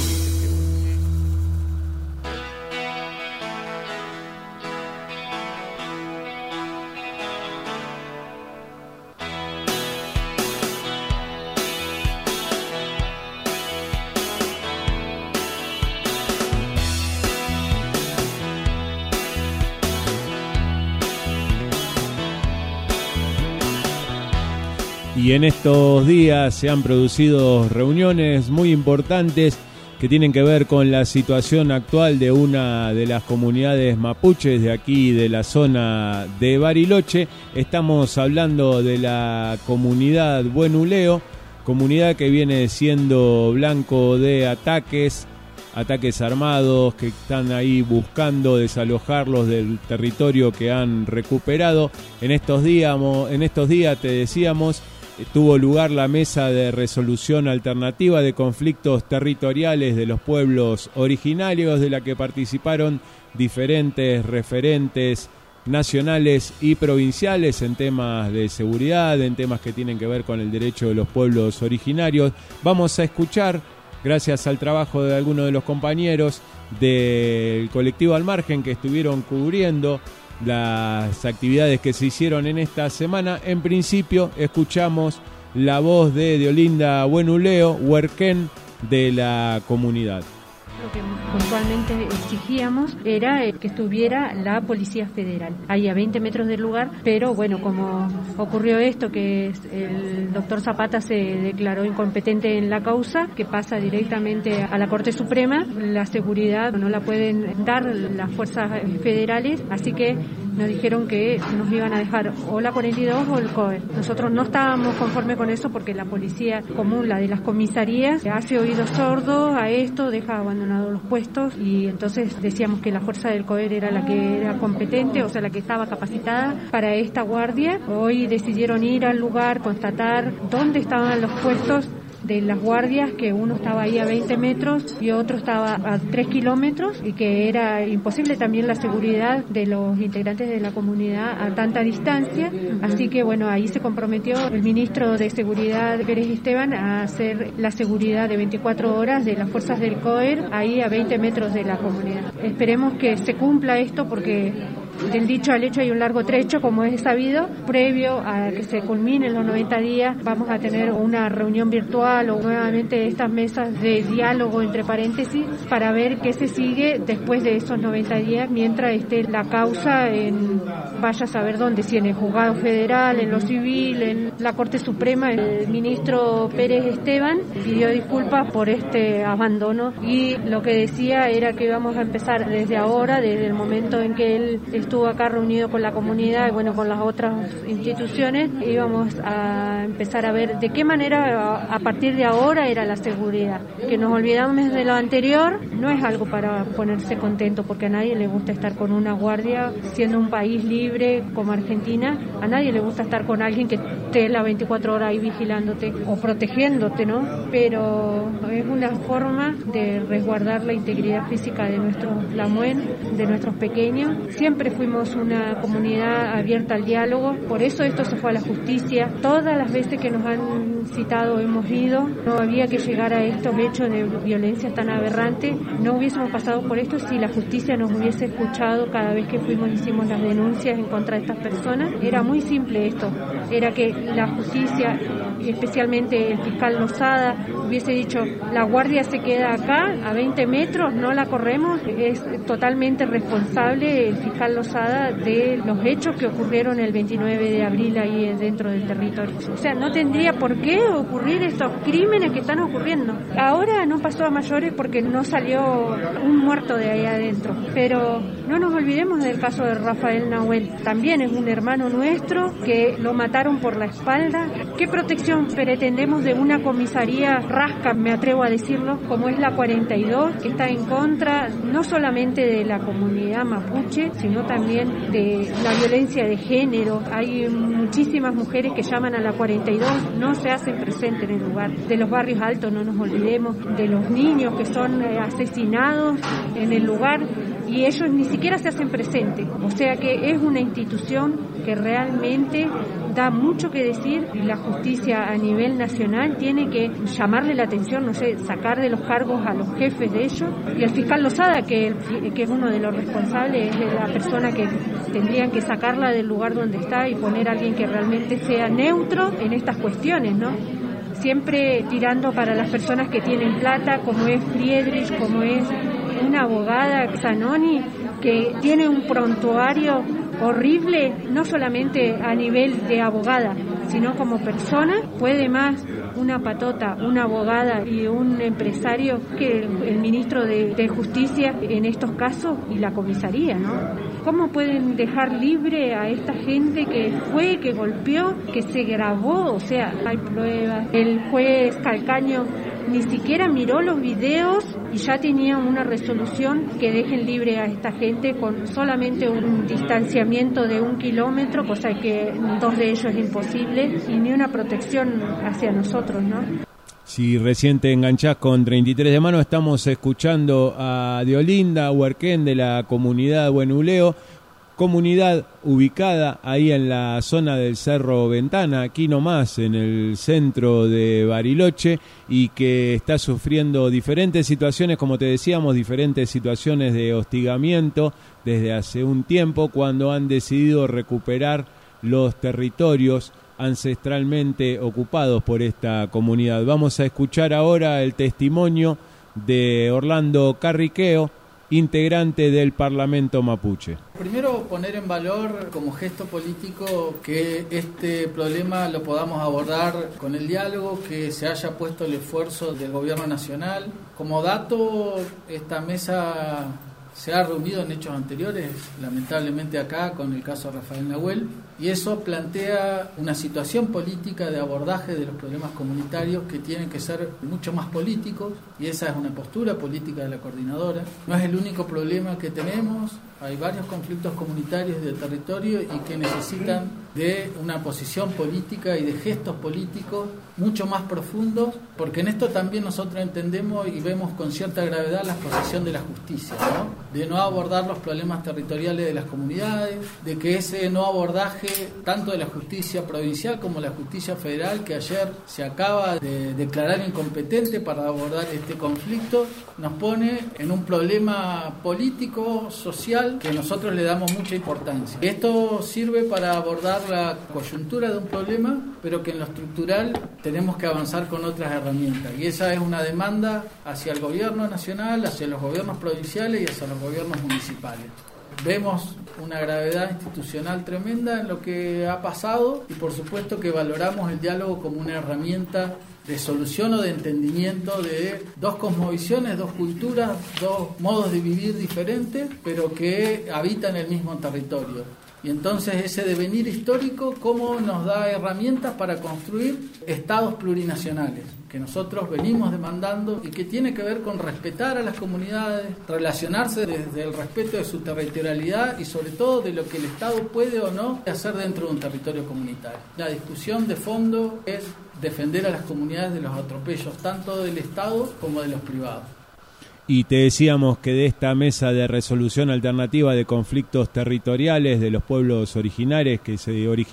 Speaker 11: Y en estos días se han producido reuniones muy importantes que tienen que ver con la situación actual de una de las comunidades mapuches de aquí, de la zona de Bariloche. Estamos hablando de la comunidad Buenuleo, comunidad que viene siendo blanco de ataques armados que están ahí buscando desalojarlos del territorio que han recuperado. En estos días te decíamos, tuvo lugar la mesa de resolución alternativa de conflictos territoriales de los pueblos originarios, de la que participaron diferentes referentes nacionales y provinciales en temas de seguridad, en temas que tienen que ver con el derecho de los pueblos originarios. Vamos a escuchar, gracias al trabajo de algunos de los compañeros del colectivo Al Margen que estuvieron cubriendo las actividades que se hicieron en esta semana. En principio escuchamos la voz de Olinda Buenuleo, huerquén de la comunidad.
Speaker 2: Lo que puntualmente exigíamos era que estuviera la Policía Federal ahí a 20 metros del lugar, pero bueno, como ocurrió esto, que el doctor Zapata se declaró incompetente en la causa, que pasa directamente a la Corte Suprema, la seguridad no la pueden dar las fuerzas federales, así que nos dijeron que nos iban a dejar o la 42 o el COE. Nosotros no estábamos conformes con eso porque la policía común, la de las comisarías, hace oídos sordos a esto, deja abandonados los puestos, y entonces decíamos que la fuerza del COER era la que era competente, o sea, la que estaba capacitada para esta guardia. Hoy decidieron ir al lugar, constatar dónde estaban los puestos de las guardias, que uno estaba ahí a 20 metros y otro estaba a 3 kilómetros, y que era imposible también la seguridad de los integrantes de la comunidad a tanta distancia. Así que bueno, ahí se comprometió el ministro de Seguridad, Pérez Esteban, a hacer la seguridad de 24 horas de las fuerzas del COER ahí a 20 metros de la comunidad. Esperemos que se cumpla esto porque del dicho al hecho hay un largo trecho, como es sabido. Previo a que se culminen los 90 días, vamos a tener una reunión virtual o nuevamente estas mesas de diálogo, entre paréntesis, para ver qué se sigue después de esos 90 días, mientras esté la causa en, vaya a saber dónde, si en el juzgado federal, en lo civil, en la Corte Suprema. El ministro Pérez Esteban pidió disculpas por este abandono y lo que decía era que íbamos a empezar desde ahora, desde el momento en que él estuvo acá reunido con la comunidad y bueno, con las otras instituciones, íbamos a empezar a ver de qué manera a partir de ahora era la seguridad. Que nos olvidamos de lo anterior no es algo para ponerse contento, porque a nadie le gusta estar con una guardia, siendo un país libre como Argentina, a nadie le gusta estar con alguien que esté las 24 horas ahí vigilándote o protegiéndote, ¿no? Pero es una forma de resguardar la integridad física de nuestros lamuén, de nuestros pequeños. Siempre fuimos una comunidad abierta al diálogo, por eso esto se fue a la justicia. Todas las veces que nos han citado hemos ido, no había que llegar a estos hechos de violencia tan aberrantes, no hubiésemos pasado por esto si la justicia nos hubiese escuchado cada vez que hicimos las denuncias en contra de estas personas. Era muy simple esto, era que la justicia, especialmente el fiscal Lozada, hubiese dicho, la guardia se queda acá a 20 metros, no la corremos. Es totalmente responsable el fiscal Lozada de los hechos que ocurrieron el 29 de abril ahí dentro del territorio. O sea, no tendría por qué ocurrir estos crímenes que están ocurriendo. Ahora no pasó a mayores porque no salió un muerto de ahí adentro, pero no nos olvidemos del caso de Rafael Nahuel. También es un hermano nuestro que lo mataron por la espalda. ¿Qué protección pretendemos de una comisaría rasca, me atrevo a decirlo, como es la 42, que está en contra no solamente de la comunidad mapuche, sino también de la violencia de género? Hay muchísimas mujeres que llaman a la 42, no se hacen presentes en el lugar. De los barrios altos no nos olvidemos, de los niños que son asesinados en el lugar y ellos ni siquiera se hacen presentes. O sea que es una institución que realmente da mucho que decir y la justicia a nivel nacional tiene que llamarle la atención, no sé, sacar de los cargos a los jefes de ellos. Y el fiscal Lozada, que es uno de los responsables, es la persona que tendrían que sacarla del lugar donde está y poner a alguien que realmente sea neutro en estas cuestiones, ¿no? Siempre tirando para las personas que tienen plata, como es Friedrich, como es una abogada, Zanoni, que tiene un prontuario horrible, no solamente a nivel de abogada, sino como persona. Puede más una patota, una abogada y un empresario que el ministro de Justicia en estos casos y la comisaría, ¿no? ¿Cómo pueden dejar libre a esta gente que fue, que golpeó, que se grabó? O sea, hay pruebas. El juez Calcaño ni siquiera miró los videos y ya tenía una resolución que dejen libre a esta gente con solamente un distanciamiento de 1 kilómetro, cosa que 2 de ellos es imposible, y ni una protección hacia nosotros, ¿no?
Speaker 11: Si recién te enganchás con 33 de mano, estamos escuchando a Diolinda Huerquén de la comunidad Buenuleo, comunidad ubicada ahí en la zona del Cerro Ventana, aquí nomás en el centro de Bariloche, y que está sufriendo diferentes situaciones, como te decíamos, diferentes situaciones de hostigamiento desde hace un tiempo, cuando han decidido recuperar los territorios ancestralmente ocupados por esta comunidad. Vamos a escuchar ahora el testimonio de Orlando Carriqueo, integrante del Parlamento Mapuche.
Speaker 5: Primero, poner en valor como gesto político que este problema lo podamos abordar con el diálogo, que se haya puesto el esfuerzo del gobierno nacional. Como dato, esta mesa se ha reunido en hechos anteriores, lamentablemente acá con el caso Rafael Nahuel, y eso plantea una situación política de abordaje de los problemas comunitarios que tienen que ser mucho más políticos, y esa es una postura política de la coordinadora. No es el único problema que tenemos, hay varios conflictos comunitarios del territorio y que necesitan de una posición política y de gestos políticos mucho más profundos, porque en esto también nosotros entendemos y vemos con cierta gravedad la posición de la justicia, ¿no? De no abordar los problemas territoriales de las comunidades, de que ese no abordaje tanto de la justicia provincial como la justicia federal, que ayer se acaba de declarar incompetente para abordar este conflicto, nos pone en un problema político, social, que nosotros le damos mucha importancia. Esto sirve para abordar la coyuntura de un problema, pero que en lo estructural tenemos que avanzar con otras herramientas. Y esa es una demanda hacia el gobierno nacional, hacia los gobiernos provinciales y hacia los gobiernos municipales. Vemos una gravedad institucional tremenda en lo que ha pasado y por supuesto que valoramos el diálogo como una herramienta de solución o de entendimiento de dos cosmovisiones, dos culturas, dos modos de vivir diferentes, pero que habitan el mismo territorio. Y entonces ese devenir histórico, cómo nos da herramientas para construir estados plurinacionales, que nosotros venimos demandando y que tiene que ver con respetar a las comunidades, relacionarse desde el respeto de su territorialidad y sobre todo de lo que el Estado puede o no hacer dentro de un territorio comunitario. La discusión de fondo es defender a las comunidades de los atropellos, tanto del Estado como de los privados.
Speaker 11: Y te decíamos que de esta mesa de resolución alternativa de conflictos territoriales de los pueblos originarios que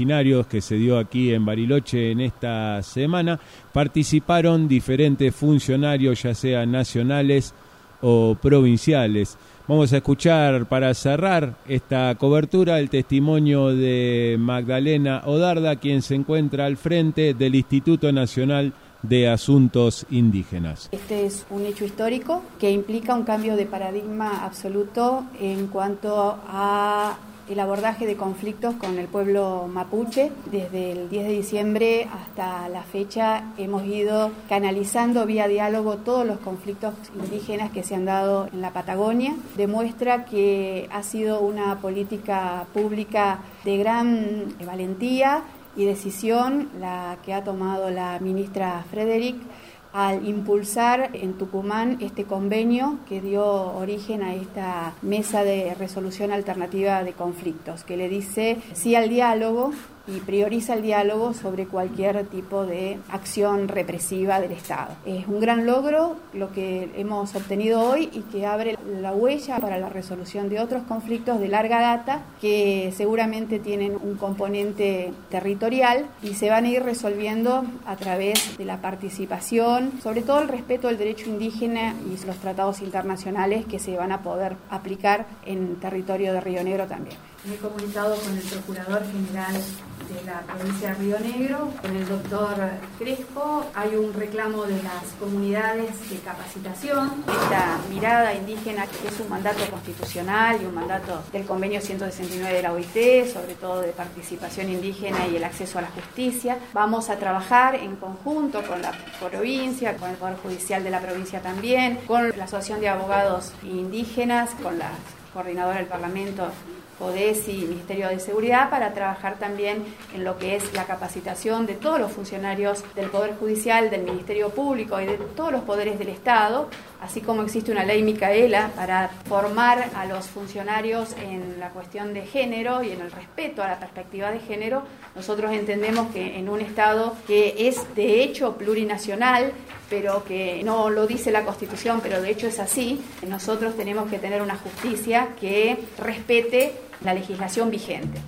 Speaker 11: se dio aquí en Bariloche en esta semana, participaron diferentes funcionarios, ya sean nacionales o provinciales. Vamos a escuchar para cerrar esta cobertura el testimonio de Magdalena Odarda, quien se encuentra al frente del Instituto Nacional de Asuntos Indígenas.
Speaker 15: Este es un hecho histórico que implica un cambio de paradigma absoluto en cuanto a el abordaje de conflictos con el pueblo mapuche. Desde el 10 de diciembre hasta la fecha hemos ido canalizando vía diálogo todos los conflictos indígenas que se han dado en la Patagonia. Demuestra que ha sido una política pública de gran valentía y decisión la que ha tomado la ministra Frederick al impulsar en Tucumán este convenio que dio origen a esta mesa de resolución alternativa de conflictos, que le dice sí al diálogo y prioriza el diálogo sobre cualquier tipo de acción represiva del Estado. Es un gran logro lo que hemos obtenido hoy y que abre la huella para la resolución de otros conflictos de larga data que seguramente tienen un componente territorial y se van a ir resolviendo a través de la participación, sobre todo el respeto al derecho indígena y los tratados internacionales que se van a poder aplicar en territorio de Río Negro también.
Speaker 19: Me he comunicado con el Procurador General de la provincia de Río Negro, con el doctor Crespo. Hay un reclamo de las comunidades de capacitación.
Speaker 15: Esta mirada indígena que es un mandato constitucional y un mandato del convenio 169 de la OIT, sobre todo de participación indígena y el acceso a la justicia. Vamos a trabajar en conjunto con la provincia, con el Poder Judicial de la provincia también, con la Asociación de Abogados Indígenas, con la coordinadora del Parlamento, CODES y Ministerio de Seguridad, para trabajar también en lo que es la capacitación de todos los funcionarios del Poder Judicial, del Ministerio Público y de todos los poderes del Estado, así como existe una ley Micaela para formar a los funcionarios en la cuestión de género y en el respeto a la perspectiva de género. Nosotros entendemos que en un Estado que es de hecho plurinacional, pero que no lo dice la Constitución, pero de hecho es así, nosotros tenemos que tener una justicia que respete la legislación vigente.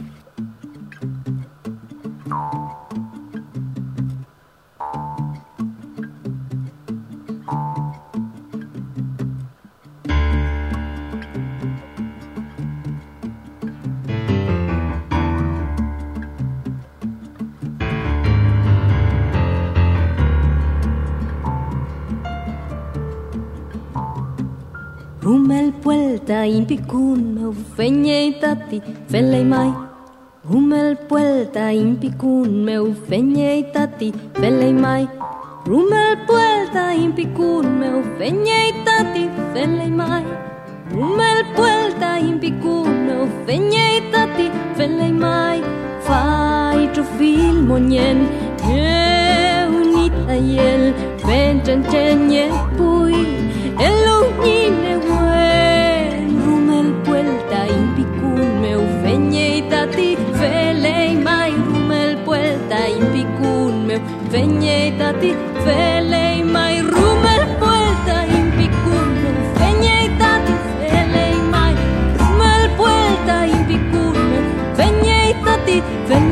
Speaker 20: Rumel puelta impikun meu feñei tati felei mai. Rumel puelta impikun meu feñei tati felei mai. Rumel puelta impikun meu feñei tati felei mai. Rumel puelta impikun meu feñei tati felei mai. Fai trofil monyen unita yel venten chenye pui elunine wen. Rumel puelta impikun meu feñei tati felei mai. Rumel puelta impikun meu feñei tati felei mai. Rumel puelta impikun meu feñei tati felei mai. Rumel puelta impikun meu feñei tati felei mai.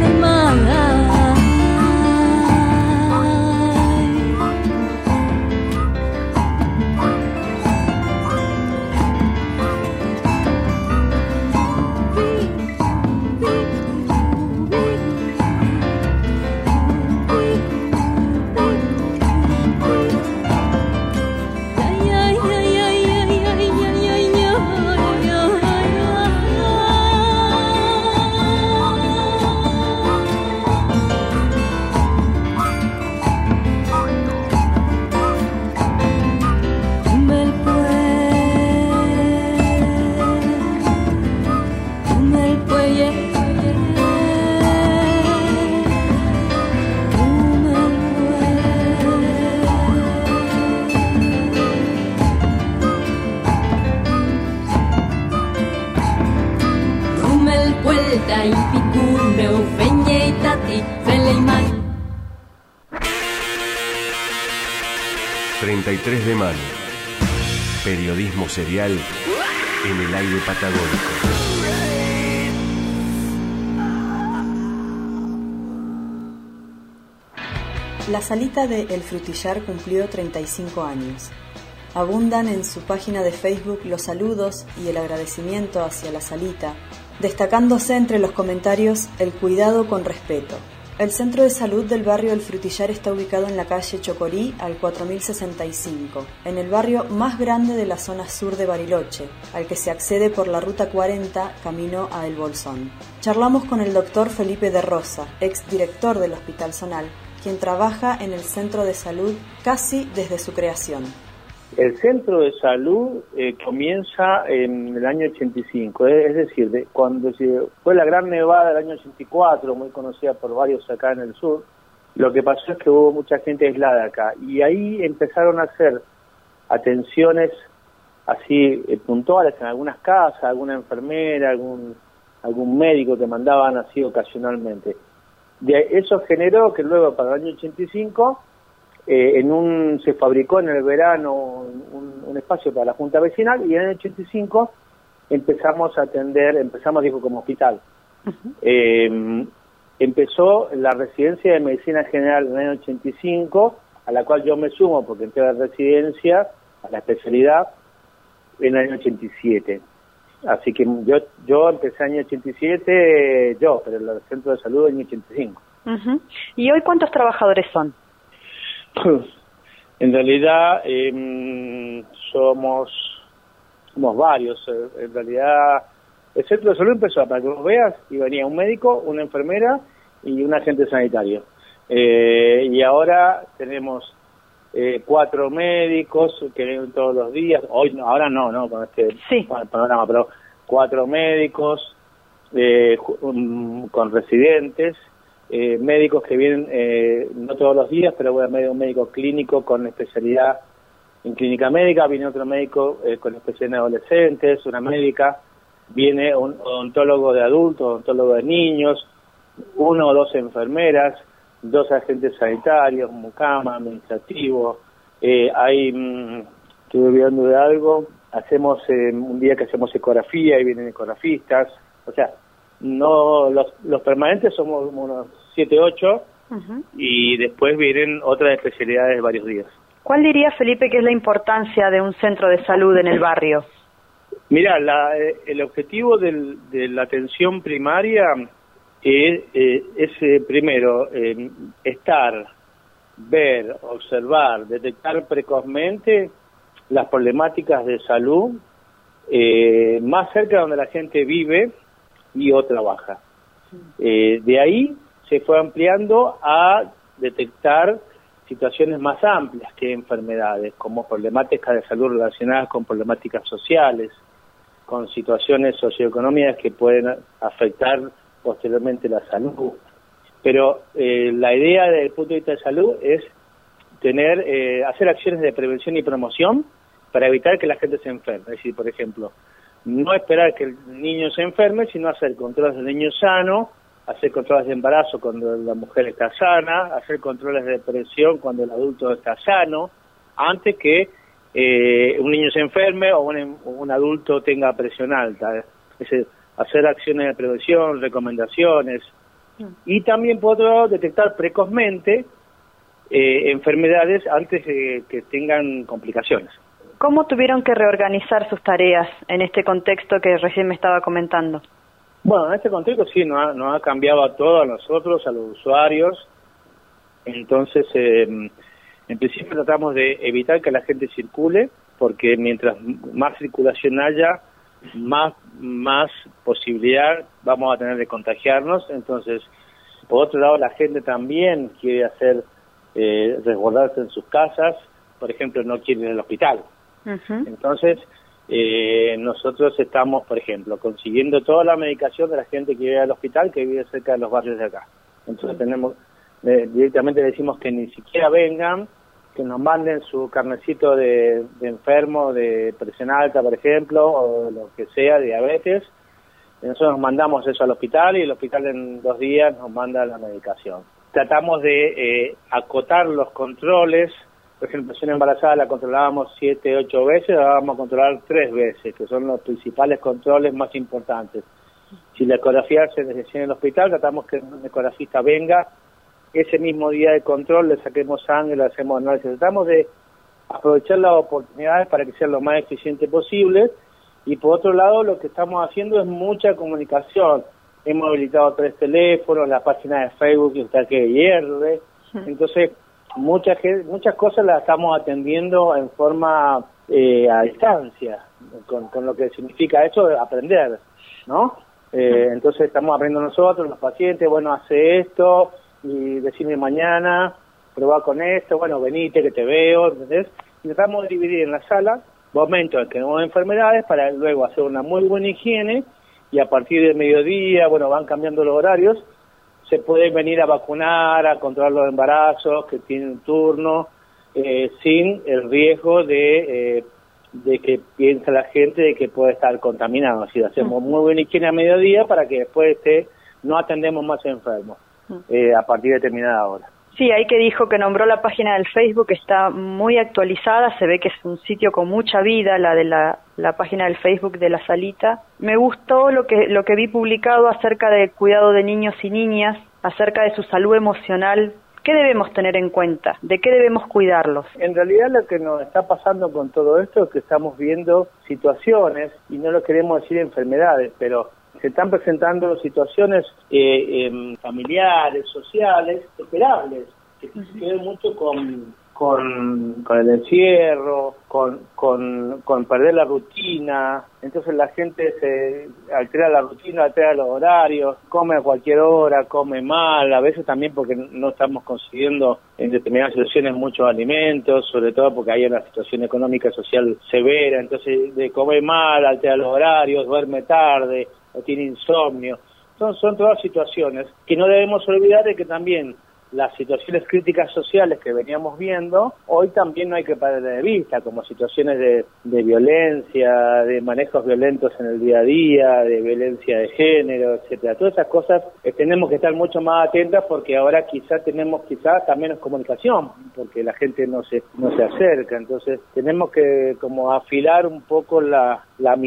Speaker 20: puelta impicun meu feñeitati feleiman.
Speaker 10: 33 de mayo. Periodismo serial en el aire patagónico.
Speaker 14: La salita de El Frutillar cumplió 35 años. Abundan en su página de Facebook los saludos y el agradecimiento hacia la salita, destacándose entre los comentarios el cuidado con respeto. El centro de salud del barrio El Frutillar está ubicado en la calle Chocorí al 4065, en el barrio más grande de la zona sur de Bariloche, al que se accede por la ruta 40 camino a El Bolsón. Charlamos con el doctor Felipe de Rosa, exdirector del Hospital Zonal, quien trabaja en el centro de salud casi desde su creación.
Speaker 21: El centro de salud comienza en el año 85, es decir, cuando fue la gran nevada del año 84, muy conocida por varios acá en el sur. Lo que pasó es que hubo mucha gente aislada acá y ahí empezaron a hacer atenciones así puntuales en algunas casas, alguna enfermera, algún médico que mandaban así ocasionalmente. Eso generó que luego para el año 85 se fabricó en el verano un espacio para la Junta Vecinal y en el 85 empezamos como hospital. Empezó la residencia de Medicina General en el año 85, a la cual yo me sumo porque entré a la residencia, a la especialidad, en el año 87. Así que yo empecé en el año 87, pero el centro de salud en el año 85.
Speaker 1: ¿Y hoy cuántos trabajadores son?
Speaker 21: En realidad somos varios. En realidad el centro de salud empezó, para que vos veas, y venía un médico, una enfermera y un agente sanitario. Y ahora tenemos 4 médicos que vienen todos los días. Ahora no con este panorama, pero 4 médicos con residentes. Médicos que vienen no todos los días, pero voy a medio un médico clínico con especialidad en clínica médica, viene otro médico con especialidad en adolescentes, una médica, viene un odontólogo de adultos, odontólogo de niños, 1 o 2 enfermeras, 2 agentes sanitarios, mucama, administrativo, estuve olvidando de algo, hacemos un día que hacemos ecografía y vienen ecografistas, o sea, no los permanentes somos unos 7, 8 y después vienen otras especialidades varios días.
Speaker 1: ¿Cuál diría, Felipe, que es la importancia de un centro de salud en el barrio?
Speaker 21: Mira, el objetivo de la atención primaria es primero estar, ver, observar, detectar precozmente las problemáticas de salud más cerca de donde la gente vive y o trabaja. De ahí se fue ampliando a detectar situaciones más amplias que enfermedades, como problemáticas de salud relacionadas con problemáticas sociales, con situaciones socioeconómicas que pueden afectar posteriormente la salud. Pero la idea desde el punto de vista de salud es hacer acciones de prevención y promoción para evitar que la gente se enferme. Es decir, por ejemplo, no esperar que el niño se enferme, sino hacer controles del niño sano, hacer controles de embarazo cuando la mujer está sana, hacer controles de depresión cuando el adulto está sano, antes que un niño se enferme o un adulto tenga presión alta. Es decir, hacer acciones de prevención, recomendaciones, y también por otro lado detectar precozmente enfermedades antes de que tengan complicaciones.
Speaker 1: ¿Cómo tuvieron que reorganizar sus tareas en este contexto que recién me estaba comentando?
Speaker 21: Bueno, en este contexto sí, nos ha cambiado a todos, a nosotros, a los usuarios. Entonces, en principio tratamos de evitar que la gente circule, porque mientras más circulación haya, más posibilidad vamos a tener de contagiarnos. Entonces, por otro lado, la gente también quiere resguardarse en sus casas, por ejemplo, no quiere ir al hospital. Entonces, nosotros estamos, por ejemplo, consiguiendo toda la medicación de la gente que vive al hospital, que vive cerca de los barrios de acá. Entonces directamente decimos que ni siquiera vengan, que nos manden su carnecito de enfermo, de presión alta, por ejemplo, o lo que sea, diabetes, nosotros nos mandamos eso al hospital y el hospital en 2 días nos manda la medicación. Tratamos de acotar los controles. Por ejemplo, si una embarazada la controlábamos 7, 8 veces, la vamos a controlar 3 veces, que son los principales controles más importantes. Si la ecografía se necesita en el hospital, tratamos que un ecografista venga ese mismo día de control, le saquemos sangre, le hacemos análisis. Tratamos de aprovechar las oportunidades para que sea lo más eficiente posible. Y por otro lado, lo que estamos haciendo es mucha comunicación. Hemos habilitado 3 teléfonos, la página de Facebook está que hierve. Entonces, muchas cosas las estamos atendiendo en forma a distancia, con lo que significa eso de aprender, ¿no? Entonces estamos aprendiendo nosotros, los pacientes, bueno, hace esto, y decime mañana, probá con esto, bueno, venite que te veo, ¿entendés? Y tratamos de dividir en la sala momentos en que no hay enfermedades para luego hacer una muy buena higiene, y a partir del mediodía, bueno, van cambiando los horarios, se puede venir a vacunar, a controlar los embarazos, que tienen un turno, sin el riesgo de que piensa la gente de que puede estar contaminado. Así hacemos muy buena higiene a mediodía para que después no atendemos más enfermos a partir de determinada hora.
Speaker 1: Sí, ahí que dijo que nombró la página del Facebook, está muy actualizada, se ve que es un sitio con mucha vida, la de la página del Facebook de la salita. Me gustó lo que vi publicado acerca del cuidado de niños y niñas, acerca de su salud emocional. ¿Qué debemos tener en cuenta? ¿De qué debemos cuidarlos?
Speaker 21: En realidad lo que nos está pasando con todo esto es que estamos viendo situaciones, y no lo queremos decir enfermedades, pero se están presentando situaciones familiares, sociales, esperables, que tienen que ver mucho con el encierro, con perder la rutina. Entonces la gente se altera la rutina, altera los horarios, come a cualquier hora, come mal, a veces también porque no estamos consiguiendo en determinadas situaciones muchos alimentos, sobre todo porque hay una situación económica y social severa, entonces de comer mal, altera los horarios, duerme tarde, o tiene insomnio. Son todas situaciones que no debemos olvidar de que también las situaciones críticas sociales que veníamos viendo, hoy también no hay que perder de vista, como situaciones de violencia, de manejos violentos en el día a día, de violencia de género, etcétera. Todas esas cosas tenemos que estar mucho más atentas, porque ahora tenemos menos comunicación, porque la gente no se acerca. Entonces tenemos que como afilar un poco la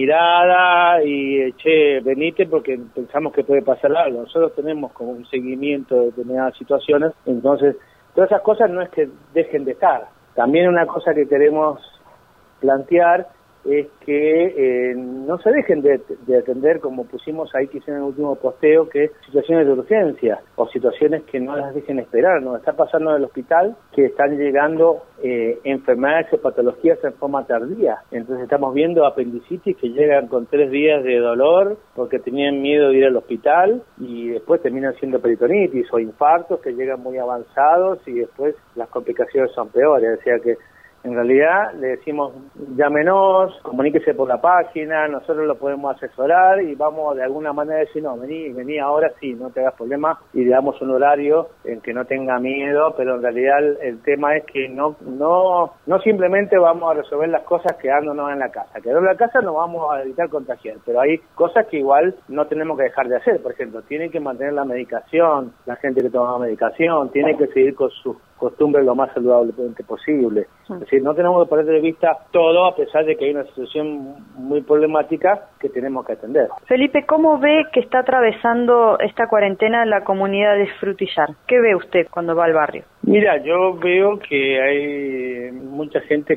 Speaker 21: mirada y, venite porque pensamos que puede pasar algo. Nosotros tenemos como un seguimiento de determinadas situaciones. Entonces, todas esas cosas no es que dejen de estar. También una cosa que queremos plantear es que no se dejen de atender, como pusimos ahí quizá en el último posteo, que situaciones de urgencia o situaciones que no las dejen esperar. Nos está pasando en el hospital que están llegando enfermedades o patologías en forma tardía. Entonces estamos viendo apendicitis que llegan con 3 días de dolor porque tenían miedo de ir al hospital, y después terminan siendo peritonitis, o infartos que llegan muy avanzados y después las complicaciones son peores. O sea que en realidad le decimos, llámenos, comuníquese por la página, nosotros lo podemos asesorar y vamos de alguna manera a decir, no, vení ahora sí, no te hagas problema, y le damos un horario en que no tenga miedo, pero en realidad el tema es que no simplemente vamos a resolver las cosas quedándonos en la casa. Quedándonos en la casa nos vamos a evitar contagiar, pero hay cosas que igual no tenemos que dejar de hacer. Por ejemplo, tienen que mantener la medicación, la gente que toma medicación, tiene que seguir con sus costumbres lo más saludablemente posible. Es decir, no tenemos que perder de vista todo, a pesar de que hay una situación muy problemática que tenemos que atender.
Speaker 1: Felipe, ¿cómo ve que está atravesando esta cuarentena la comunidad de Frutillar? ¿Qué ve usted cuando va al barrio?
Speaker 21: Mira, yo veo que hay mucha gente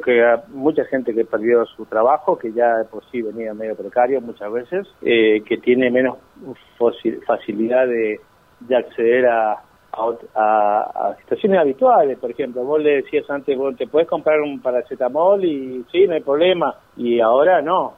Speaker 21: que perdió su trabajo, que ya de por sí venía medio precario muchas veces, que tiene menos facilidad de acceder a situaciones habituales. Por ejemplo, vos le decías antes, vos te puedes comprar un paracetamol y sí, no hay problema, y ahora no,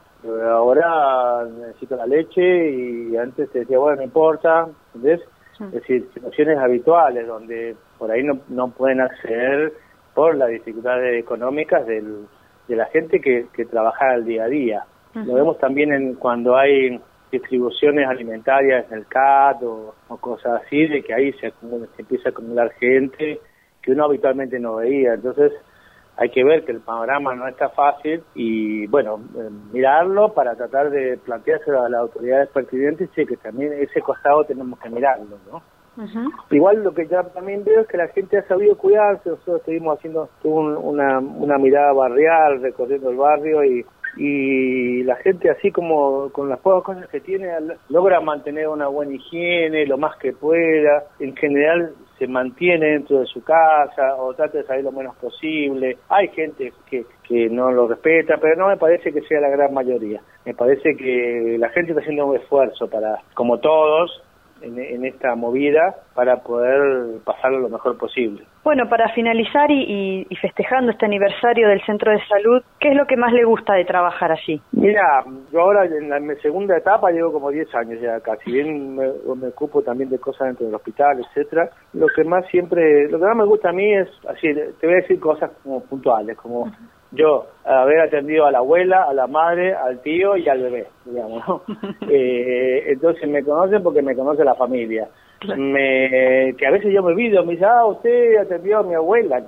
Speaker 21: ahora necesito la leche, y antes te decía, bueno, no importa, ¿entendés? Es decir, situaciones habituales donde por ahí no pueden acceder por las dificultades económicas de la gente que trabaja al día a día. Lo vemos también cuando hay distribuciones alimentarias en el CAT o cosas así, de que ahí se empieza a acumular gente que uno habitualmente no veía. Entonces hay que ver que el panorama no está fácil y, bueno, mirarlo para tratar de planteárselo a las autoridades pertinentes y que también ese costado tenemos que mirarlo, ¿no? Uh-huh. Igual lo que ya también veo es que la gente ha sabido cuidarse. Nosotros estuvimos haciendo una mirada barrial, recorriendo el barrio y la gente, así como con las pocas cosas que tiene, logra mantener una buena higiene lo más que pueda. En general se mantiene dentro de su casa o trata de salir lo menos posible. Hay gente que no lo respeta, pero no me parece que sea la gran mayoría. Me parece que la gente está haciendo un esfuerzo para, como todos, en esta movida, para poder pasarlo lo mejor posible.
Speaker 1: Bueno, para finalizar y festejando este aniversario del Centro de Salud, ¿qué es lo que más le gusta de trabajar allí?
Speaker 21: Mira, yo ahora en la segunda etapa llevo como 10 años ya acá, si bien me ocupo también de cosas dentro del hospital, etcétera. Lo que más me gusta a mí es, así, te voy a decir cosas como puntuales, como yo haber atendido a la abuela, a la madre, al tío y al bebé, digamos, ¿no? Entonces me conocen porque me conoce la familia. Que a veces yo me olvido, me dice, usted atendió a mi abuela,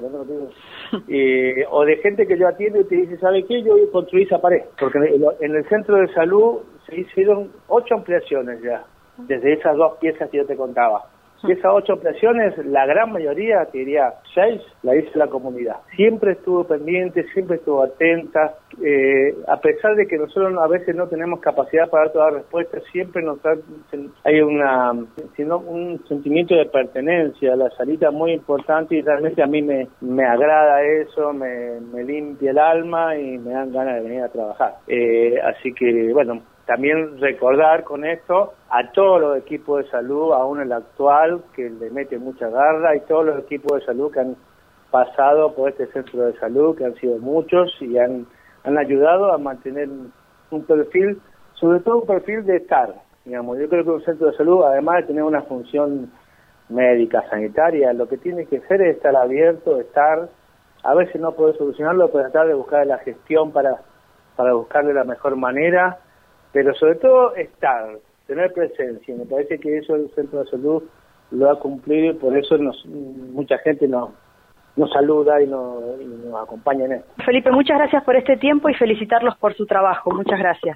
Speaker 21: o de gente que yo atiendo y te dice, ¿sabe qué? Yo construí esa pared, porque en el centro de salud se hicieron 8 ampliaciones ya, desde esas 2 piezas que yo te contaba. Y esas 8 ampliaciones, la gran mayoría, te diría 6, la hizo la comunidad. Siempre estuvo pendiente, siempre estuvo atenta, a pesar de que nosotros a veces no tenemos capacidad para dar todas las respuestas, siempre hay un sentimiento de pertenencia a la salita muy importante y realmente a mí me agrada eso, me limpia el alma y me dan ganas de venir a trabajar. Así que, bueno, también recordar con esto a todos los equipos de salud, aún el actual, que le mete mucha garra, y todos los equipos de salud que han pasado por este centro de salud, que han sido muchos y han ayudado a mantener un perfil, sobre todo un perfil de estar, digamos. Yo creo que un centro de salud, además de tener una función médica, sanitaria, lo que tiene que hacer es estar abierto, a veces no poder solucionarlo, pero tratar de buscar la gestión para buscarle la mejor manera, pero sobre todo tener presencia. Me parece que eso el centro de salud lo ha cumplido y por eso mucha gente nos saluda y nos acompaña en esto.
Speaker 1: Felipe, muchas gracias por este tiempo y felicitarlos por su trabajo. Muchas gracias.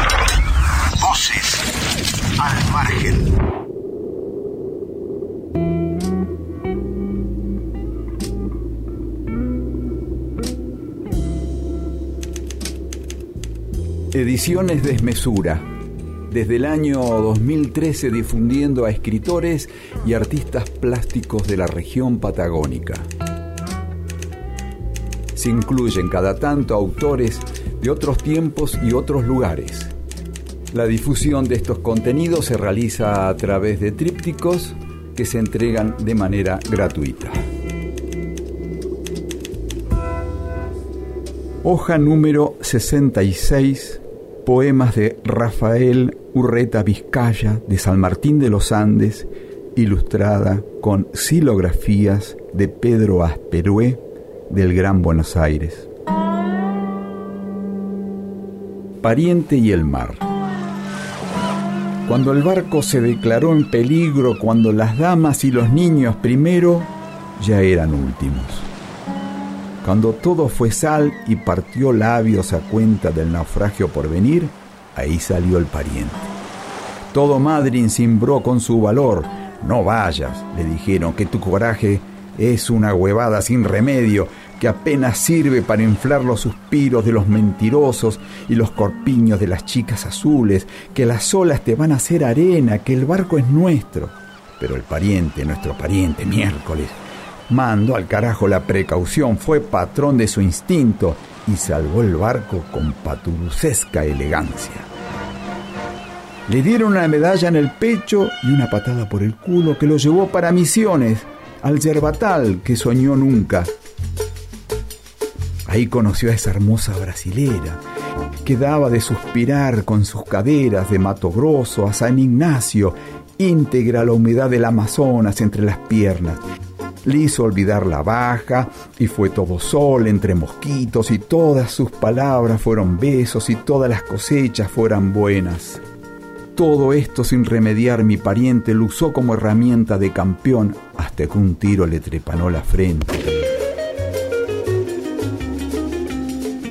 Speaker 16: Voces al margen.
Speaker 22: Ediciones Desmesura, desde el año 2013 difundiendo a escritores y artistas plásticos de la región patagónica. Se incluyen cada tanto autores de otros tiempos y otros lugares. La difusión de estos contenidos se realiza a través de trípticos que se entregan de manera gratuita. Hoja número 66, poemas de Rafael Urreta Vizcaya de San Martín de los Andes, ilustrada con xilografías de Pedro Asperué del Gran Buenos Aires. Pariente y el mar. Cuando el barco se declaró en peligro, cuando las damas y los niños primero ya eran últimos. Cuando todo fue sal y partió labios a cuenta del naufragio por venir, ahí salió el pariente. Todo Madryn cimbró con su valor. No vayas, le dijeron, que tu coraje es una huevada sin remedio, que apenas sirve para inflar los suspiros de los mentirosos y los corpiños de las chicas azules, que las olas te van a hacer arena, que el barco es nuestro. Pero el pariente, nuestro pariente, miércoles, mandó al carajo la precaución, fue patrón de su instinto y salvó el barco con paturucesca elegancia. Le dieron una medalla en el pecho y una patada por el culo que lo llevó para Misiones, al yerbatal que soñó nunca. Ahí conoció a esa hermosa brasilera que daba de suspirar con sus caderas de Mato Grosso a San Ignacio, íntegra la humedad del Amazonas entre las piernas. Le hizo olvidar la baja y fue todo sol entre mosquitos y todas sus palabras fueron besos y todas las cosechas fueran buenas. Todo esto sin remediar mi pariente lo usó como herramienta de campeón hasta que un tiro le trepanó la frente.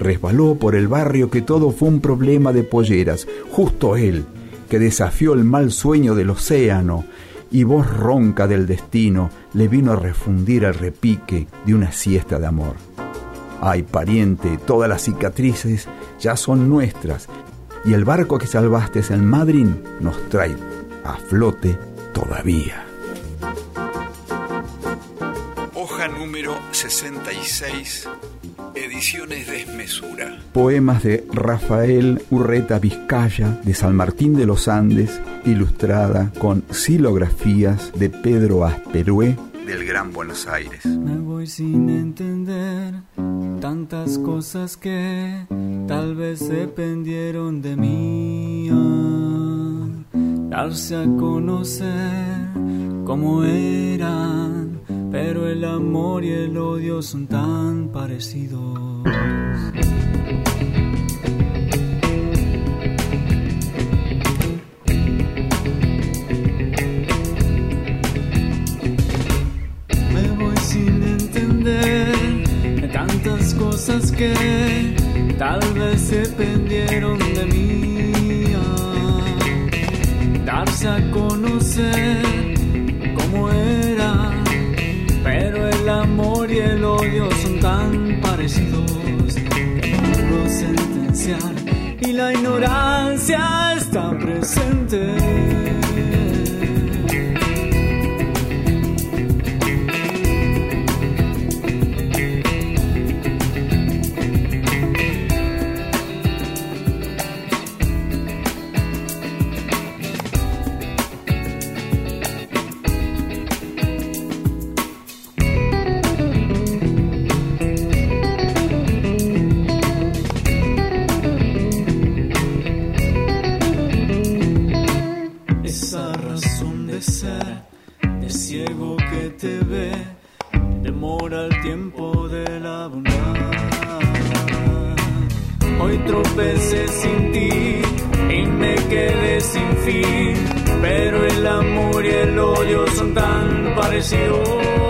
Speaker 22: resbaló por el barrio que todo fue un problema de polleras. Justo él, que desafió el mal sueño del océano y voz ronca del destino, le vino a refundir el repique de una siesta de amor. Ay, pariente, todas las cicatrices ya son nuestras, y el barco que salvaste en Madrid nos trae a flote todavía. Hoja número 66, Ediciones Desmesura. Poemas de Rafael Urreta Vizcaya, de San Martín de los Andes, ilustrada con xilografías de Pedro Asperué, del Gran Buenos Aires.
Speaker 3: Me voy sin entender tantas cosas que tal vez dependieron de mí. Darse a conocer cómo eran, pero el amor y el odio son tan parecidos. Me voy sin entender tantas cosas que tal vez dependieron de mí. Darse a conocer cómo era, pero el amor y el odio son tan parecidos que no puedo sentenciar y la ignorancia está presente. Tropecé sin ti y me quedé sin fin, pero el amor y el odio son tan parecidos.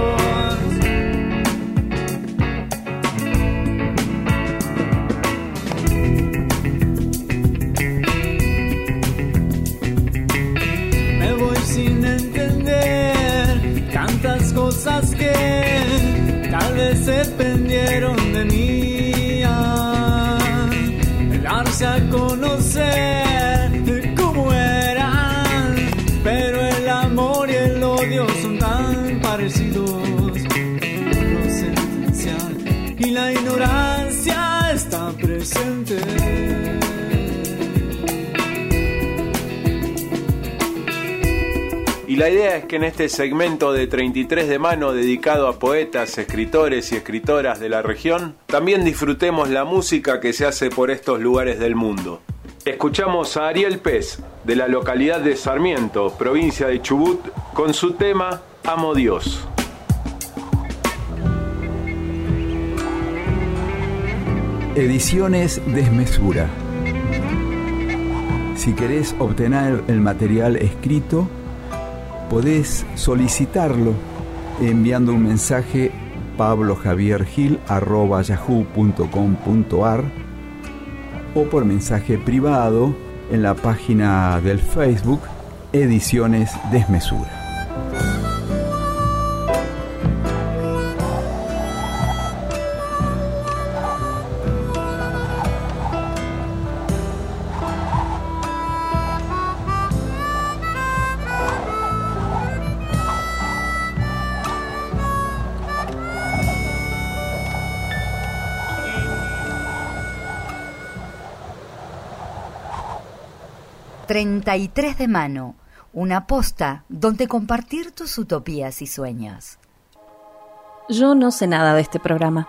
Speaker 3: Me voy sin entender tantas cosas que tal vez dependieron de mí. Darse a conocer cómo eran, pero el amor y el odio son tan parecidos. No sentenciar y la ignorancia está presente.
Speaker 11: Y la idea es que en este segmento de 33 de mano dedicado a poetas, escritores y escritoras de la región, también disfrutemos la música que se hace por estos lugares del mundo. Escuchamos a Ariel Pez, de la localidad de Sarmiento, provincia de Chubut, con su tema Amo Dios.
Speaker 22: Ediciones Desmesura. Si querés obtener el material escrito, podés solicitarlo enviando un mensaje pablojaviergil@yahoo.com.ar o por mensaje privado en la página del Facebook Ediciones Desmesura.
Speaker 4: ...33 de mano... una posta donde compartir tus utopías y sueños.
Speaker 23: Yo no sé nada de este programa.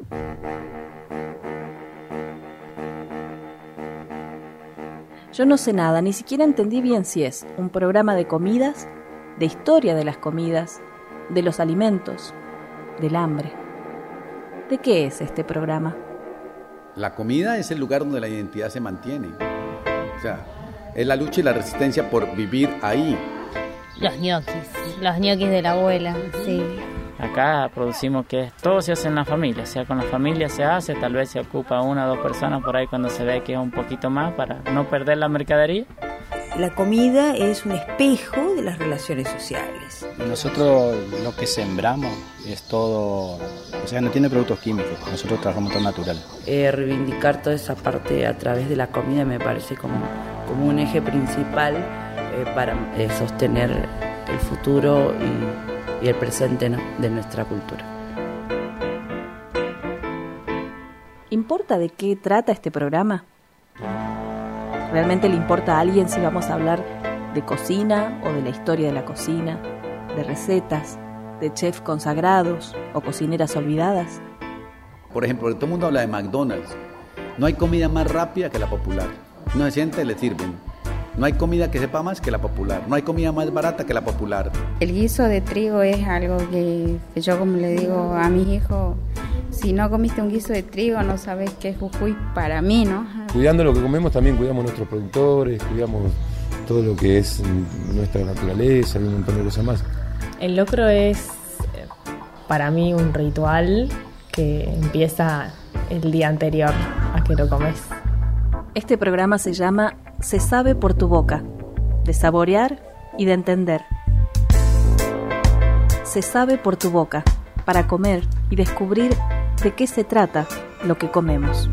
Speaker 23: Yo no sé nada, ni siquiera entendí bien si es un programa de comidas, de historia de las comidas, de los alimentos, del hambre. ¿De qué es este programa?
Speaker 24: La comida es el lugar donde la identidad se mantiene. O sea, es la lucha y la resistencia por vivir ahí.
Speaker 25: Los ñoquis de la abuela, sí.
Speaker 6: Acá producimos que todo se hace en la familia, o sea, con la familia se hace, tal vez se ocupa 1 o 2 personas por ahí cuando se ve que es un poquito más para no perder la mercadería.
Speaker 7: La comida es un espejo de las relaciones sociales.
Speaker 8: Nosotros lo que sembramos es todo, o sea, no tiene productos químicos, nosotros trabajamos todo natural.
Speaker 9: Reivindicar toda esa parte a través de la comida me parece como un eje principal para sostener el futuro y el presente, ¿no?, de nuestra cultura.
Speaker 23: ¿Importa de qué trata este programa? ¿Realmente le importa a alguien si vamos a hablar de cocina o de la historia de la cocina, de recetas, de chefs consagrados o cocineras olvidadas?
Speaker 24: Por ejemplo, todo el mundo habla de McDonald's. No hay comida más rápida que la popular. No se siente, le sirven. No hay comida que sepa más que la popular. No hay comida más barata que la popular.
Speaker 25: El guiso de trigo es algo que yo, como le digo a mis hijos, si no comiste un guiso de trigo no sabes qué es Jujuy para mí, ¿no?
Speaker 26: Cuidando lo que comemos también cuidamos nuestros productores, cuidamos todo lo que es nuestra naturaleza y un montón de cosas más.
Speaker 27: El locro es para mí un ritual que empieza el día anterior a que lo comes.
Speaker 23: Este programa se llama Se sabe por tu boca, de saborear y de entender. Se sabe por tu boca, para comer y descubrir de qué se trata lo que comemos.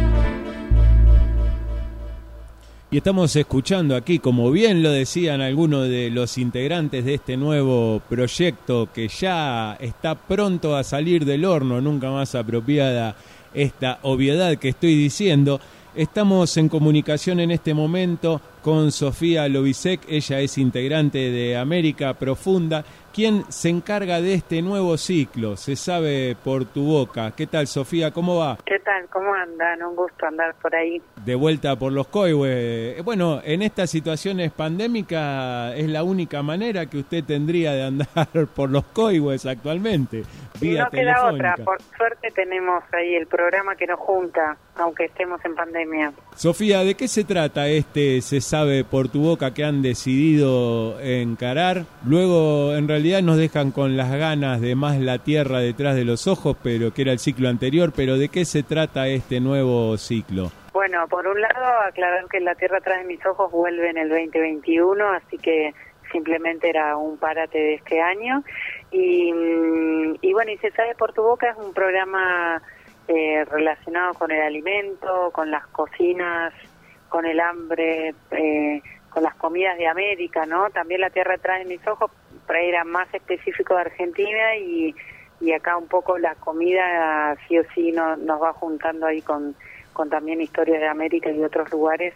Speaker 11: Y estamos escuchando aquí, como bien lo decían algunos de los integrantes de este nuevo proyecto que ya está pronto a salir del horno, nunca más apropiada esta obviedad que estoy diciendo. Estamos en comunicación en este momento con Sofía Lobisek, ella es integrante de América Profunda, quien se encarga de este nuevo ciclo, Se sabe por tu boca. ¿Qué tal, Sofía? ¿Cómo va?
Speaker 28: ¿Qué tal? ¿Cómo andan? Un gusto andar por ahí.
Speaker 11: De vuelta por los Coihues. Bueno, en estas situaciones pandémicas es la única manera que usted tendría de andar por los Coihues actualmente, vía
Speaker 28: no
Speaker 11: telefónica.
Speaker 28: queda otra, por suerte tenemos ahí el programa que nos junta, aunque estemos en pandemia.
Speaker 11: Sofía, ¿de qué se trata este Se sabe por tu boca que han decidido encarar? Luego, en realidad, nos dejan con las ganas de más la tierra detrás de los ojos, pero que era el ciclo anterior, pero ¿de qué se trata este nuevo ciclo?
Speaker 28: Bueno, por un lado, aclarar que La tierra atrás de mis ojos vuelve en el 2021, así que simplemente era un parate de este año. Y bueno, y Se sabe por tu boca es un programa relacionado con el alimento, con las cocinas, con el hambre, con las comidas de América, ¿no? También La tierra atrás de mis ojos, por ahí era más específico de Argentina y acá un poco la comida sí o sí nos va juntando ahí con también historias de América y de otros lugares,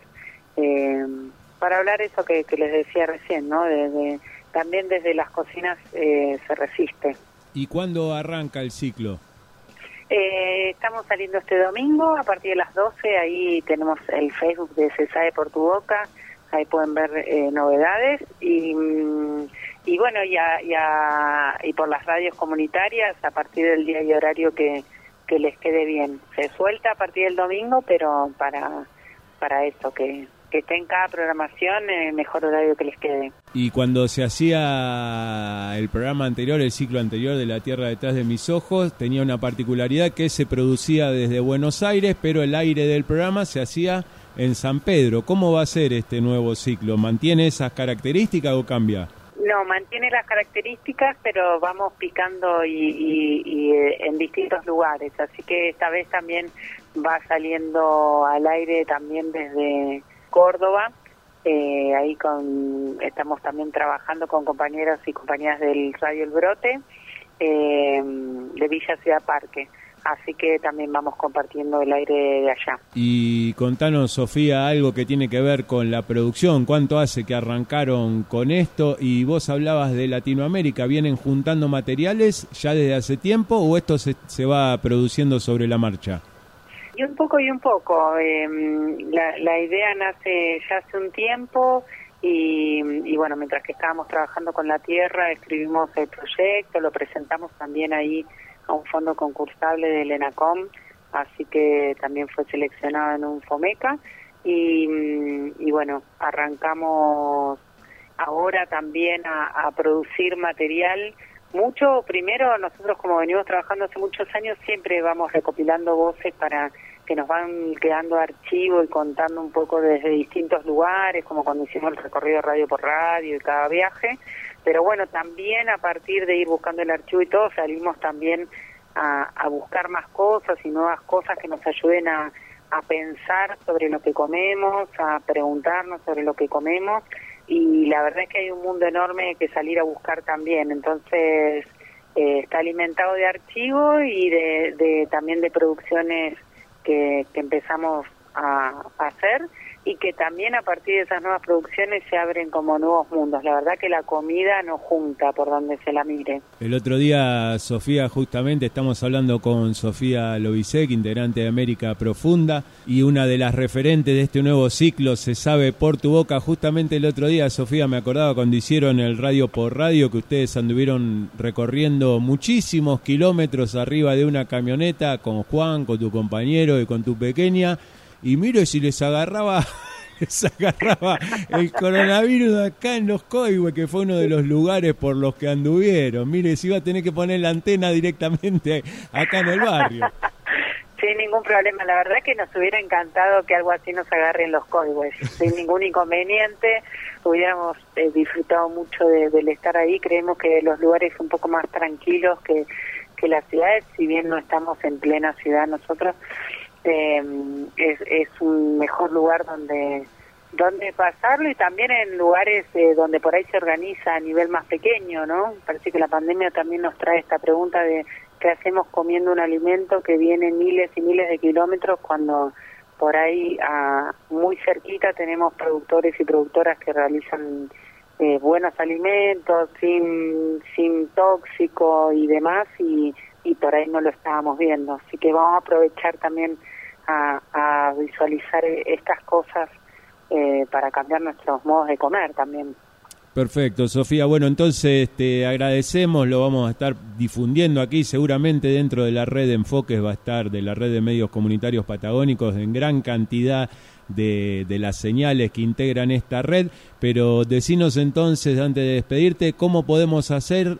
Speaker 28: para hablar eso que les decía recién, ¿no? También desde las cocinas se resiste.
Speaker 11: ¿Y cuándo arranca el ciclo?
Speaker 28: Estamos saliendo este domingo a partir de las 12, ahí tenemos el Facebook de Se sabe por tu boca, ahí pueden ver novedades y bueno, y por las radios comunitarias a partir del día y horario que les quede bien. Se suelta a partir del domingo, pero para eso, que esté en cada programación el mejor horario que les quede.
Speaker 11: Y cuando se hacía el programa anterior, el ciclo anterior de La tierra detrás de mis ojos, tenía una particularidad que se producía desde Buenos Aires, pero el aire del programa se hacía en San Pedro. ¿Cómo va a ser este nuevo ciclo? ¿Mantiene esas características o cambia?
Speaker 28: No, mantiene las características, pero vamos picando y en distintos lugares. Así que esta vez también va saliendo al aire también desde Córdoba. Ahí estamos también trabajando con compañeros y compañeras del Radio El Brote de Villa Ciudad Parque. Así que también vamos compartiendo el aire de allá.
Speaker 11: Y contanos, Sofía, algo que tiene que ver con la producción. ¿Cuánto hace que arrancaron con esto? Y vos hablabas de Latinoamérica. ¿Vienen juntando materiales ya desde hace tiempo o esto se va produciendo sobre la marcha?
Speaker 28: Y un poco. La idea nace ya hace un tiempo y bueno, mientras que estábamos trabajando con la tierra, escribimos el proyecto, lo presentamos también ahí a un fondo concursable del ENACOM, así que también fue seleccionado en un FOMECA y bueno, arrancamos ahora también a producir material mucho, primero nosotros como venimos trabajando hace muchos años, siempre vamos recopilando voces para que nos van quedando archivo y contando un poco desde distintos lugares, como cuando hicimos el recorrido radio por radio y cada viaje, pero bueno, también a partir de ir buscando el archivo y todo, salimos también a buscar más cosas y nuevas cosas que nos ayuden a pensar sobre lo que comemos, a preguntarnos sobre lo que comemos, y la verdad es que hay un mundo enorme que salir a buscar también, entonces está alimentado de archivo y también de producciones que empezamos a hacer, y que también a partir de esas nuevas producciones se abren como nuevos mundos. La verdad que la comida nos junta por donde se la mire.
Speaker 11: El otro día, Sofía, justamente estamos hablando con Sofía Lovisek, integrante de América Profunda, y una de las referentes de este nuevo ciclo, Se sabe por tu boca. Justamente el otro día, Sofía, me acordaba cuando hicieron el Radio por Radio, que ustedes anduvieron recorriendo muchísimos kilómetros arriba de una camioneta con Juan, con tu compañero y con tu pequeña, y miro si les agarraba el coronavirus acá en Los Coihues, que fue uno de los lugares por los que anduvieron. Mire, si iba a tener que poner la antena directamente acá en el barrio.
Speaker 28: Sin ningún problema, la verdad que nos hubiera encantado que algo así nos agarre en Los Coihues, sin ningún inconveniente. Hubiéramos disfrutado mucho del estar ahí. Creemos que los lugares un poco más tranquilos que las ciudades, si bien no estamos en plena ciudad nosotros, es un mejor lugar donde pasarlo, y también en lugares donde por ahí se organiza a nivel más pequeño, ¿no? Parece que la pandemia también nos trae esta pregunta de qué hacemos comiendo un alimento que viene miles y miles de kilómetros, cuando por ahí muy cerquita tenemos productores y productoras que realizan buenos alimentos sin tóxico y demás, y por ahí no lo estábamos viendo, así que vamos a aprovechar también a visualizar estas cosas para cambiar nuestros modos de comer también.
Speaker 11: Perfecto, Sofía. Bueno, entonces te agradecemos, lo vamos a estar difundiendo aquí, seguramente dentro de la red de enfoques va a estar, de la red de medios comunitarios patagónicos, en gran cantidad de las señales que integran esta red, pero decinos entonces, antes de despedirte, ¿cómo podemos hacer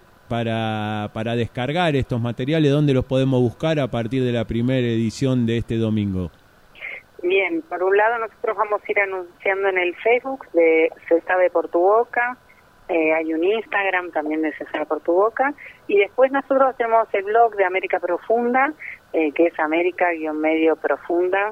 Speaker 11: para descargar estos materiales? ¿Dónde los podemos buscar a partir de la primera edición de este domingo?
Speaker 28: Bien, por un lado nosotros vamos a ir anunciando en el Facebook de Se sabe por tu boca, hay un Instagram también de Se sabe por tu boca, y después nosotros tenemos el blog de América Profunda, que es América-Profunda,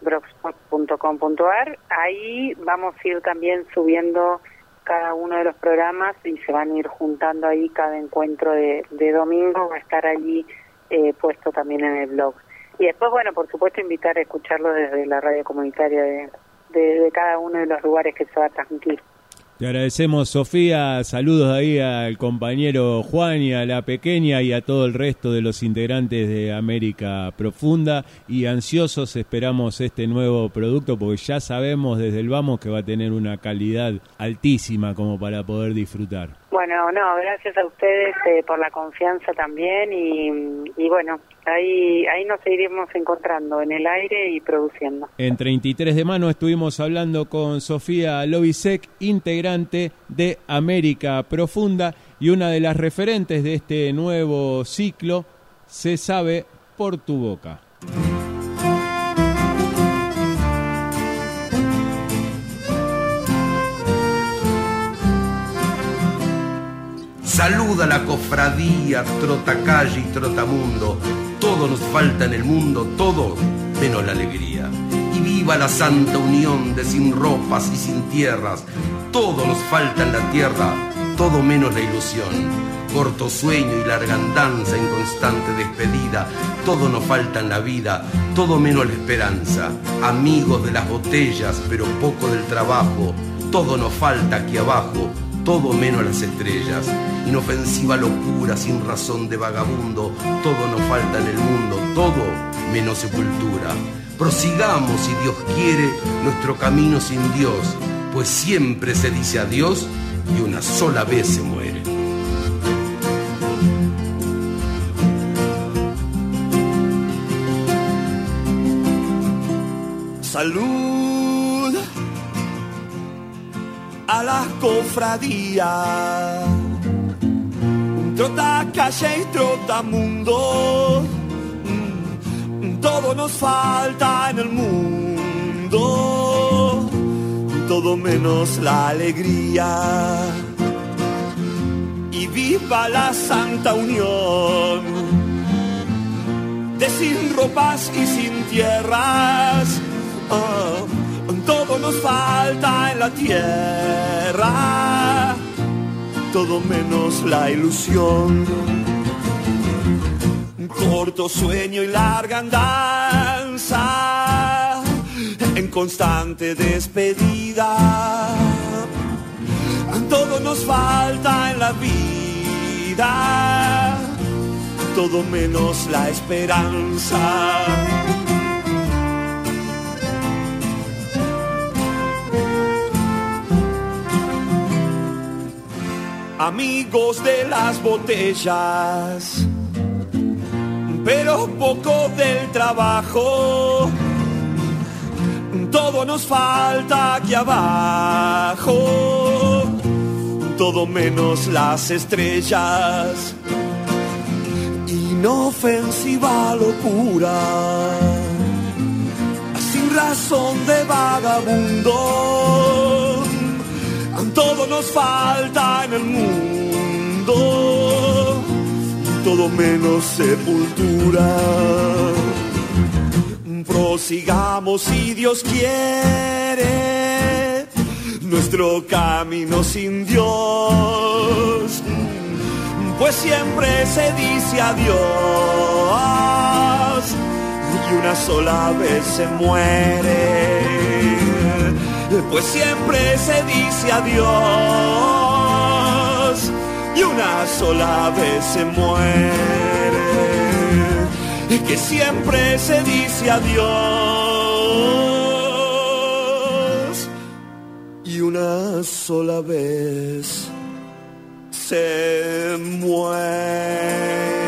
Speaker 28: blogspot.com.ar. Ahí vamos a ir también subiendo cada uno de los programas y se van a ir juntando ahí. Cada encuentro de domingo va a estar allí puesto también en el blog. Y después, bueno, por supuesto, invitar a escucharlo desde la radio comunitaria de cada uno de los lugares que se va a transmitir.
Speaker 11: Te agradecemos, Sofía. Saludos ahí al compañero Juan y a la pequeña y a todo el resto de los integrantes de América Profunda. Y ansiosos esperamos este nuevo producto, porque ya sabemos desde el vamos que va a tener una calidad altísima como para poder disfrutar.
Speaker 28: Bueno, gracias a ustedes por la confianza también, y bueno, ahí nos seguiremos encontrando en el aire y produciendo.
Speaker 11: En 33 de mano estuvimos hablando con Sofía Lovisek, integrante de América Profunda y una de las referentes de este nuevo ciclo, Se sabe por tu boca.
Speaker 2: Saluda la cofradía, trotacalle y trotamundo. Todo nos falta en el mundo, todo menos la alegría. Y viva la santa unión de sin ropas y sin tierras. Todo nos falta en la tierra, todo menos la ilusión. Corto sueño y larga andanza en constante despedida. Todo nos falta en la vida, todo menos la esperanza. Amigos de las botellas, pero poco del trabajo. Todo nos falta aquí abajo, todo menos las estrellas. Inofensiva locura sin razón de vagabundo. Todo nos falta en el mundo, todo menos sepultura. Prosigamos, si Dios quiere, nuestro camino sin Dios, pues siempre se dice adiós y una sola vez se muere.
Speaker 5: Salud a las cofradías, trota calle y trota mundo. Todo nos falta en el mundo, todo menos la alegría. Y viva la santa unión de sin ropas y sin tierras. Todo nos falta en la tierra, todo menos la ilusión. Corto sueño y larga andanza en constante despedida. Todo nos falta en la vida, todo menos la esperanza. Amigos de las botellas, pero poco del trabajo. Todo nos falta aquí abajo, todo menos las estrellas. Inofensiva locura, sin razón de vagabundo. Todo nos falta en el mundo, todo menos sepultura. Prosigamos si Dios quiere nuestro camino sin Dios, pues siempre se dice adiós y una sola vez se muere. Pues siempre se dice adiós y una sola vez se muere. Que siempre se dice adiós y una sola vez se muere.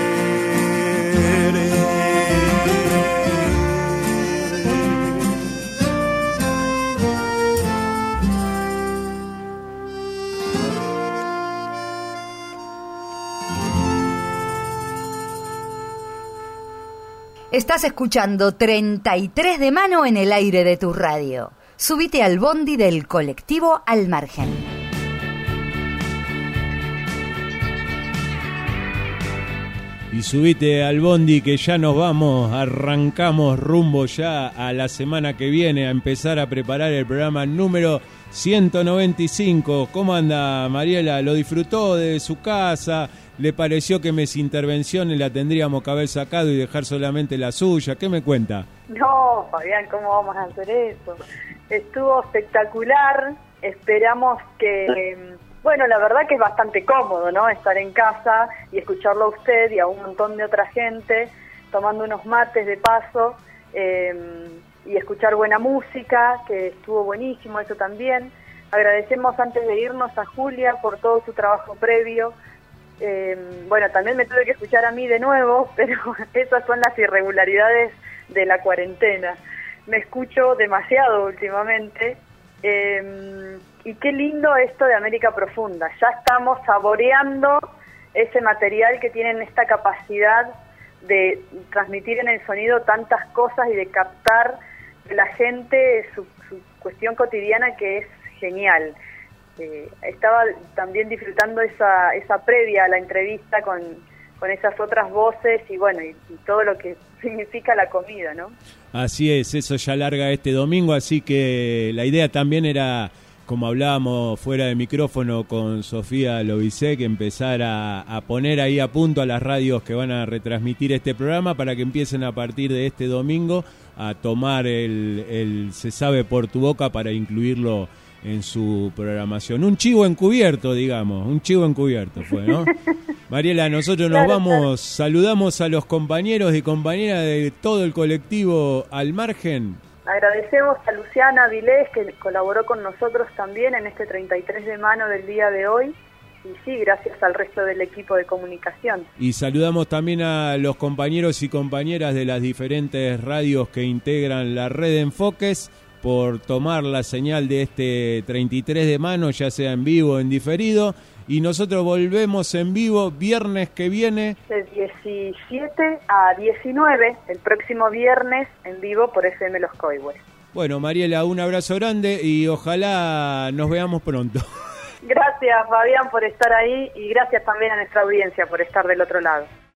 Speaker 4: Estás escuchando 33 de mano en el aire de tu radio. Subite al bondi del colectivo Al Margen.
Speaker 11: Y subite al bondi que ya nos vamos, arrancamos rumbo ya a la semana que viene a empezar a preparar el programa número 195. ¿Cómo anda, Mariela? ¿Lo disfrutó de su casa? ¿Le pareció que mis intervenciones la tendríamos que haber sacado y dejar solamente la suya? ¿Qué me cuenta?
Speaker 1: No, Fabián, ¿cómo vamos a hacer eso? Estuvo espectacular. Esperamos que... Bueno, la verdad que es bastante cómodo, ¿no? Estar en casa y escucharlo a usted y a un montón de otra gente tomando unos mates de paso y escuchar buena música, que estuvo buenísimo eso también. Agradecemos antes de irnos a Julia por todo su trabajo previo. Bueno, también me tuve que escuchar a mí de nuevo, pero esas son las irregularidades de la cuarentena. Me escucho demasiado últimamente. Y qué lindo esto de América Profunda. Ya estamos saboreando ese material que tienen esta capacidad de transmitir en el sonido tantas cosas y de captar de la gente su cuestión cotidiana, que es genial. Estaba también disfrutando esa previa a la entrevista con esas otras voces y bueno, y todo lo que significa la comida, ¿no? Así es, eso ya larga este domingo, así que la idea también era, como hablábamos fuera de micrófono con Sofía Lovicek, empezar a poner ahí a punto a las radios que van a retransmitir este programa para que empiecen a partir de este domingo a tomar el Se Sabe por tu Boca para incluirlo en su programación. Un chivo encubierto, digamos, un chivo encubierto fue, ¿no? Mariela, nosotros nos vamos, saludamos a los compañeros y compañeras de todo el colectivo Al Margen. Agradecemos a Luciana Vilés, que colaboró con nosotros también en este 33 de mano del día de hoy. Y sí, gracias al resto del equipo de comunicación. Y saludamos también a los compañeros y compañeras de las diferentes radios que integran la red de Enfoques.
Speaker 11: por tomar la señal de este 33 de mano, ya sea en vivo o en diferido. Y nosotros volvemos en vivo viernes que viene.
Speaker 1: De 17 a 19, el próximo viernes en vivo por FM Los Coihues.
Speaker 11: Bueno, Mariela, un abrazo grande y ojalá nos veamos pronto.
Speaker 1: Gracias, Fabián, por estar ahí y gracias también a nuestra audiencia por estar del otro lado.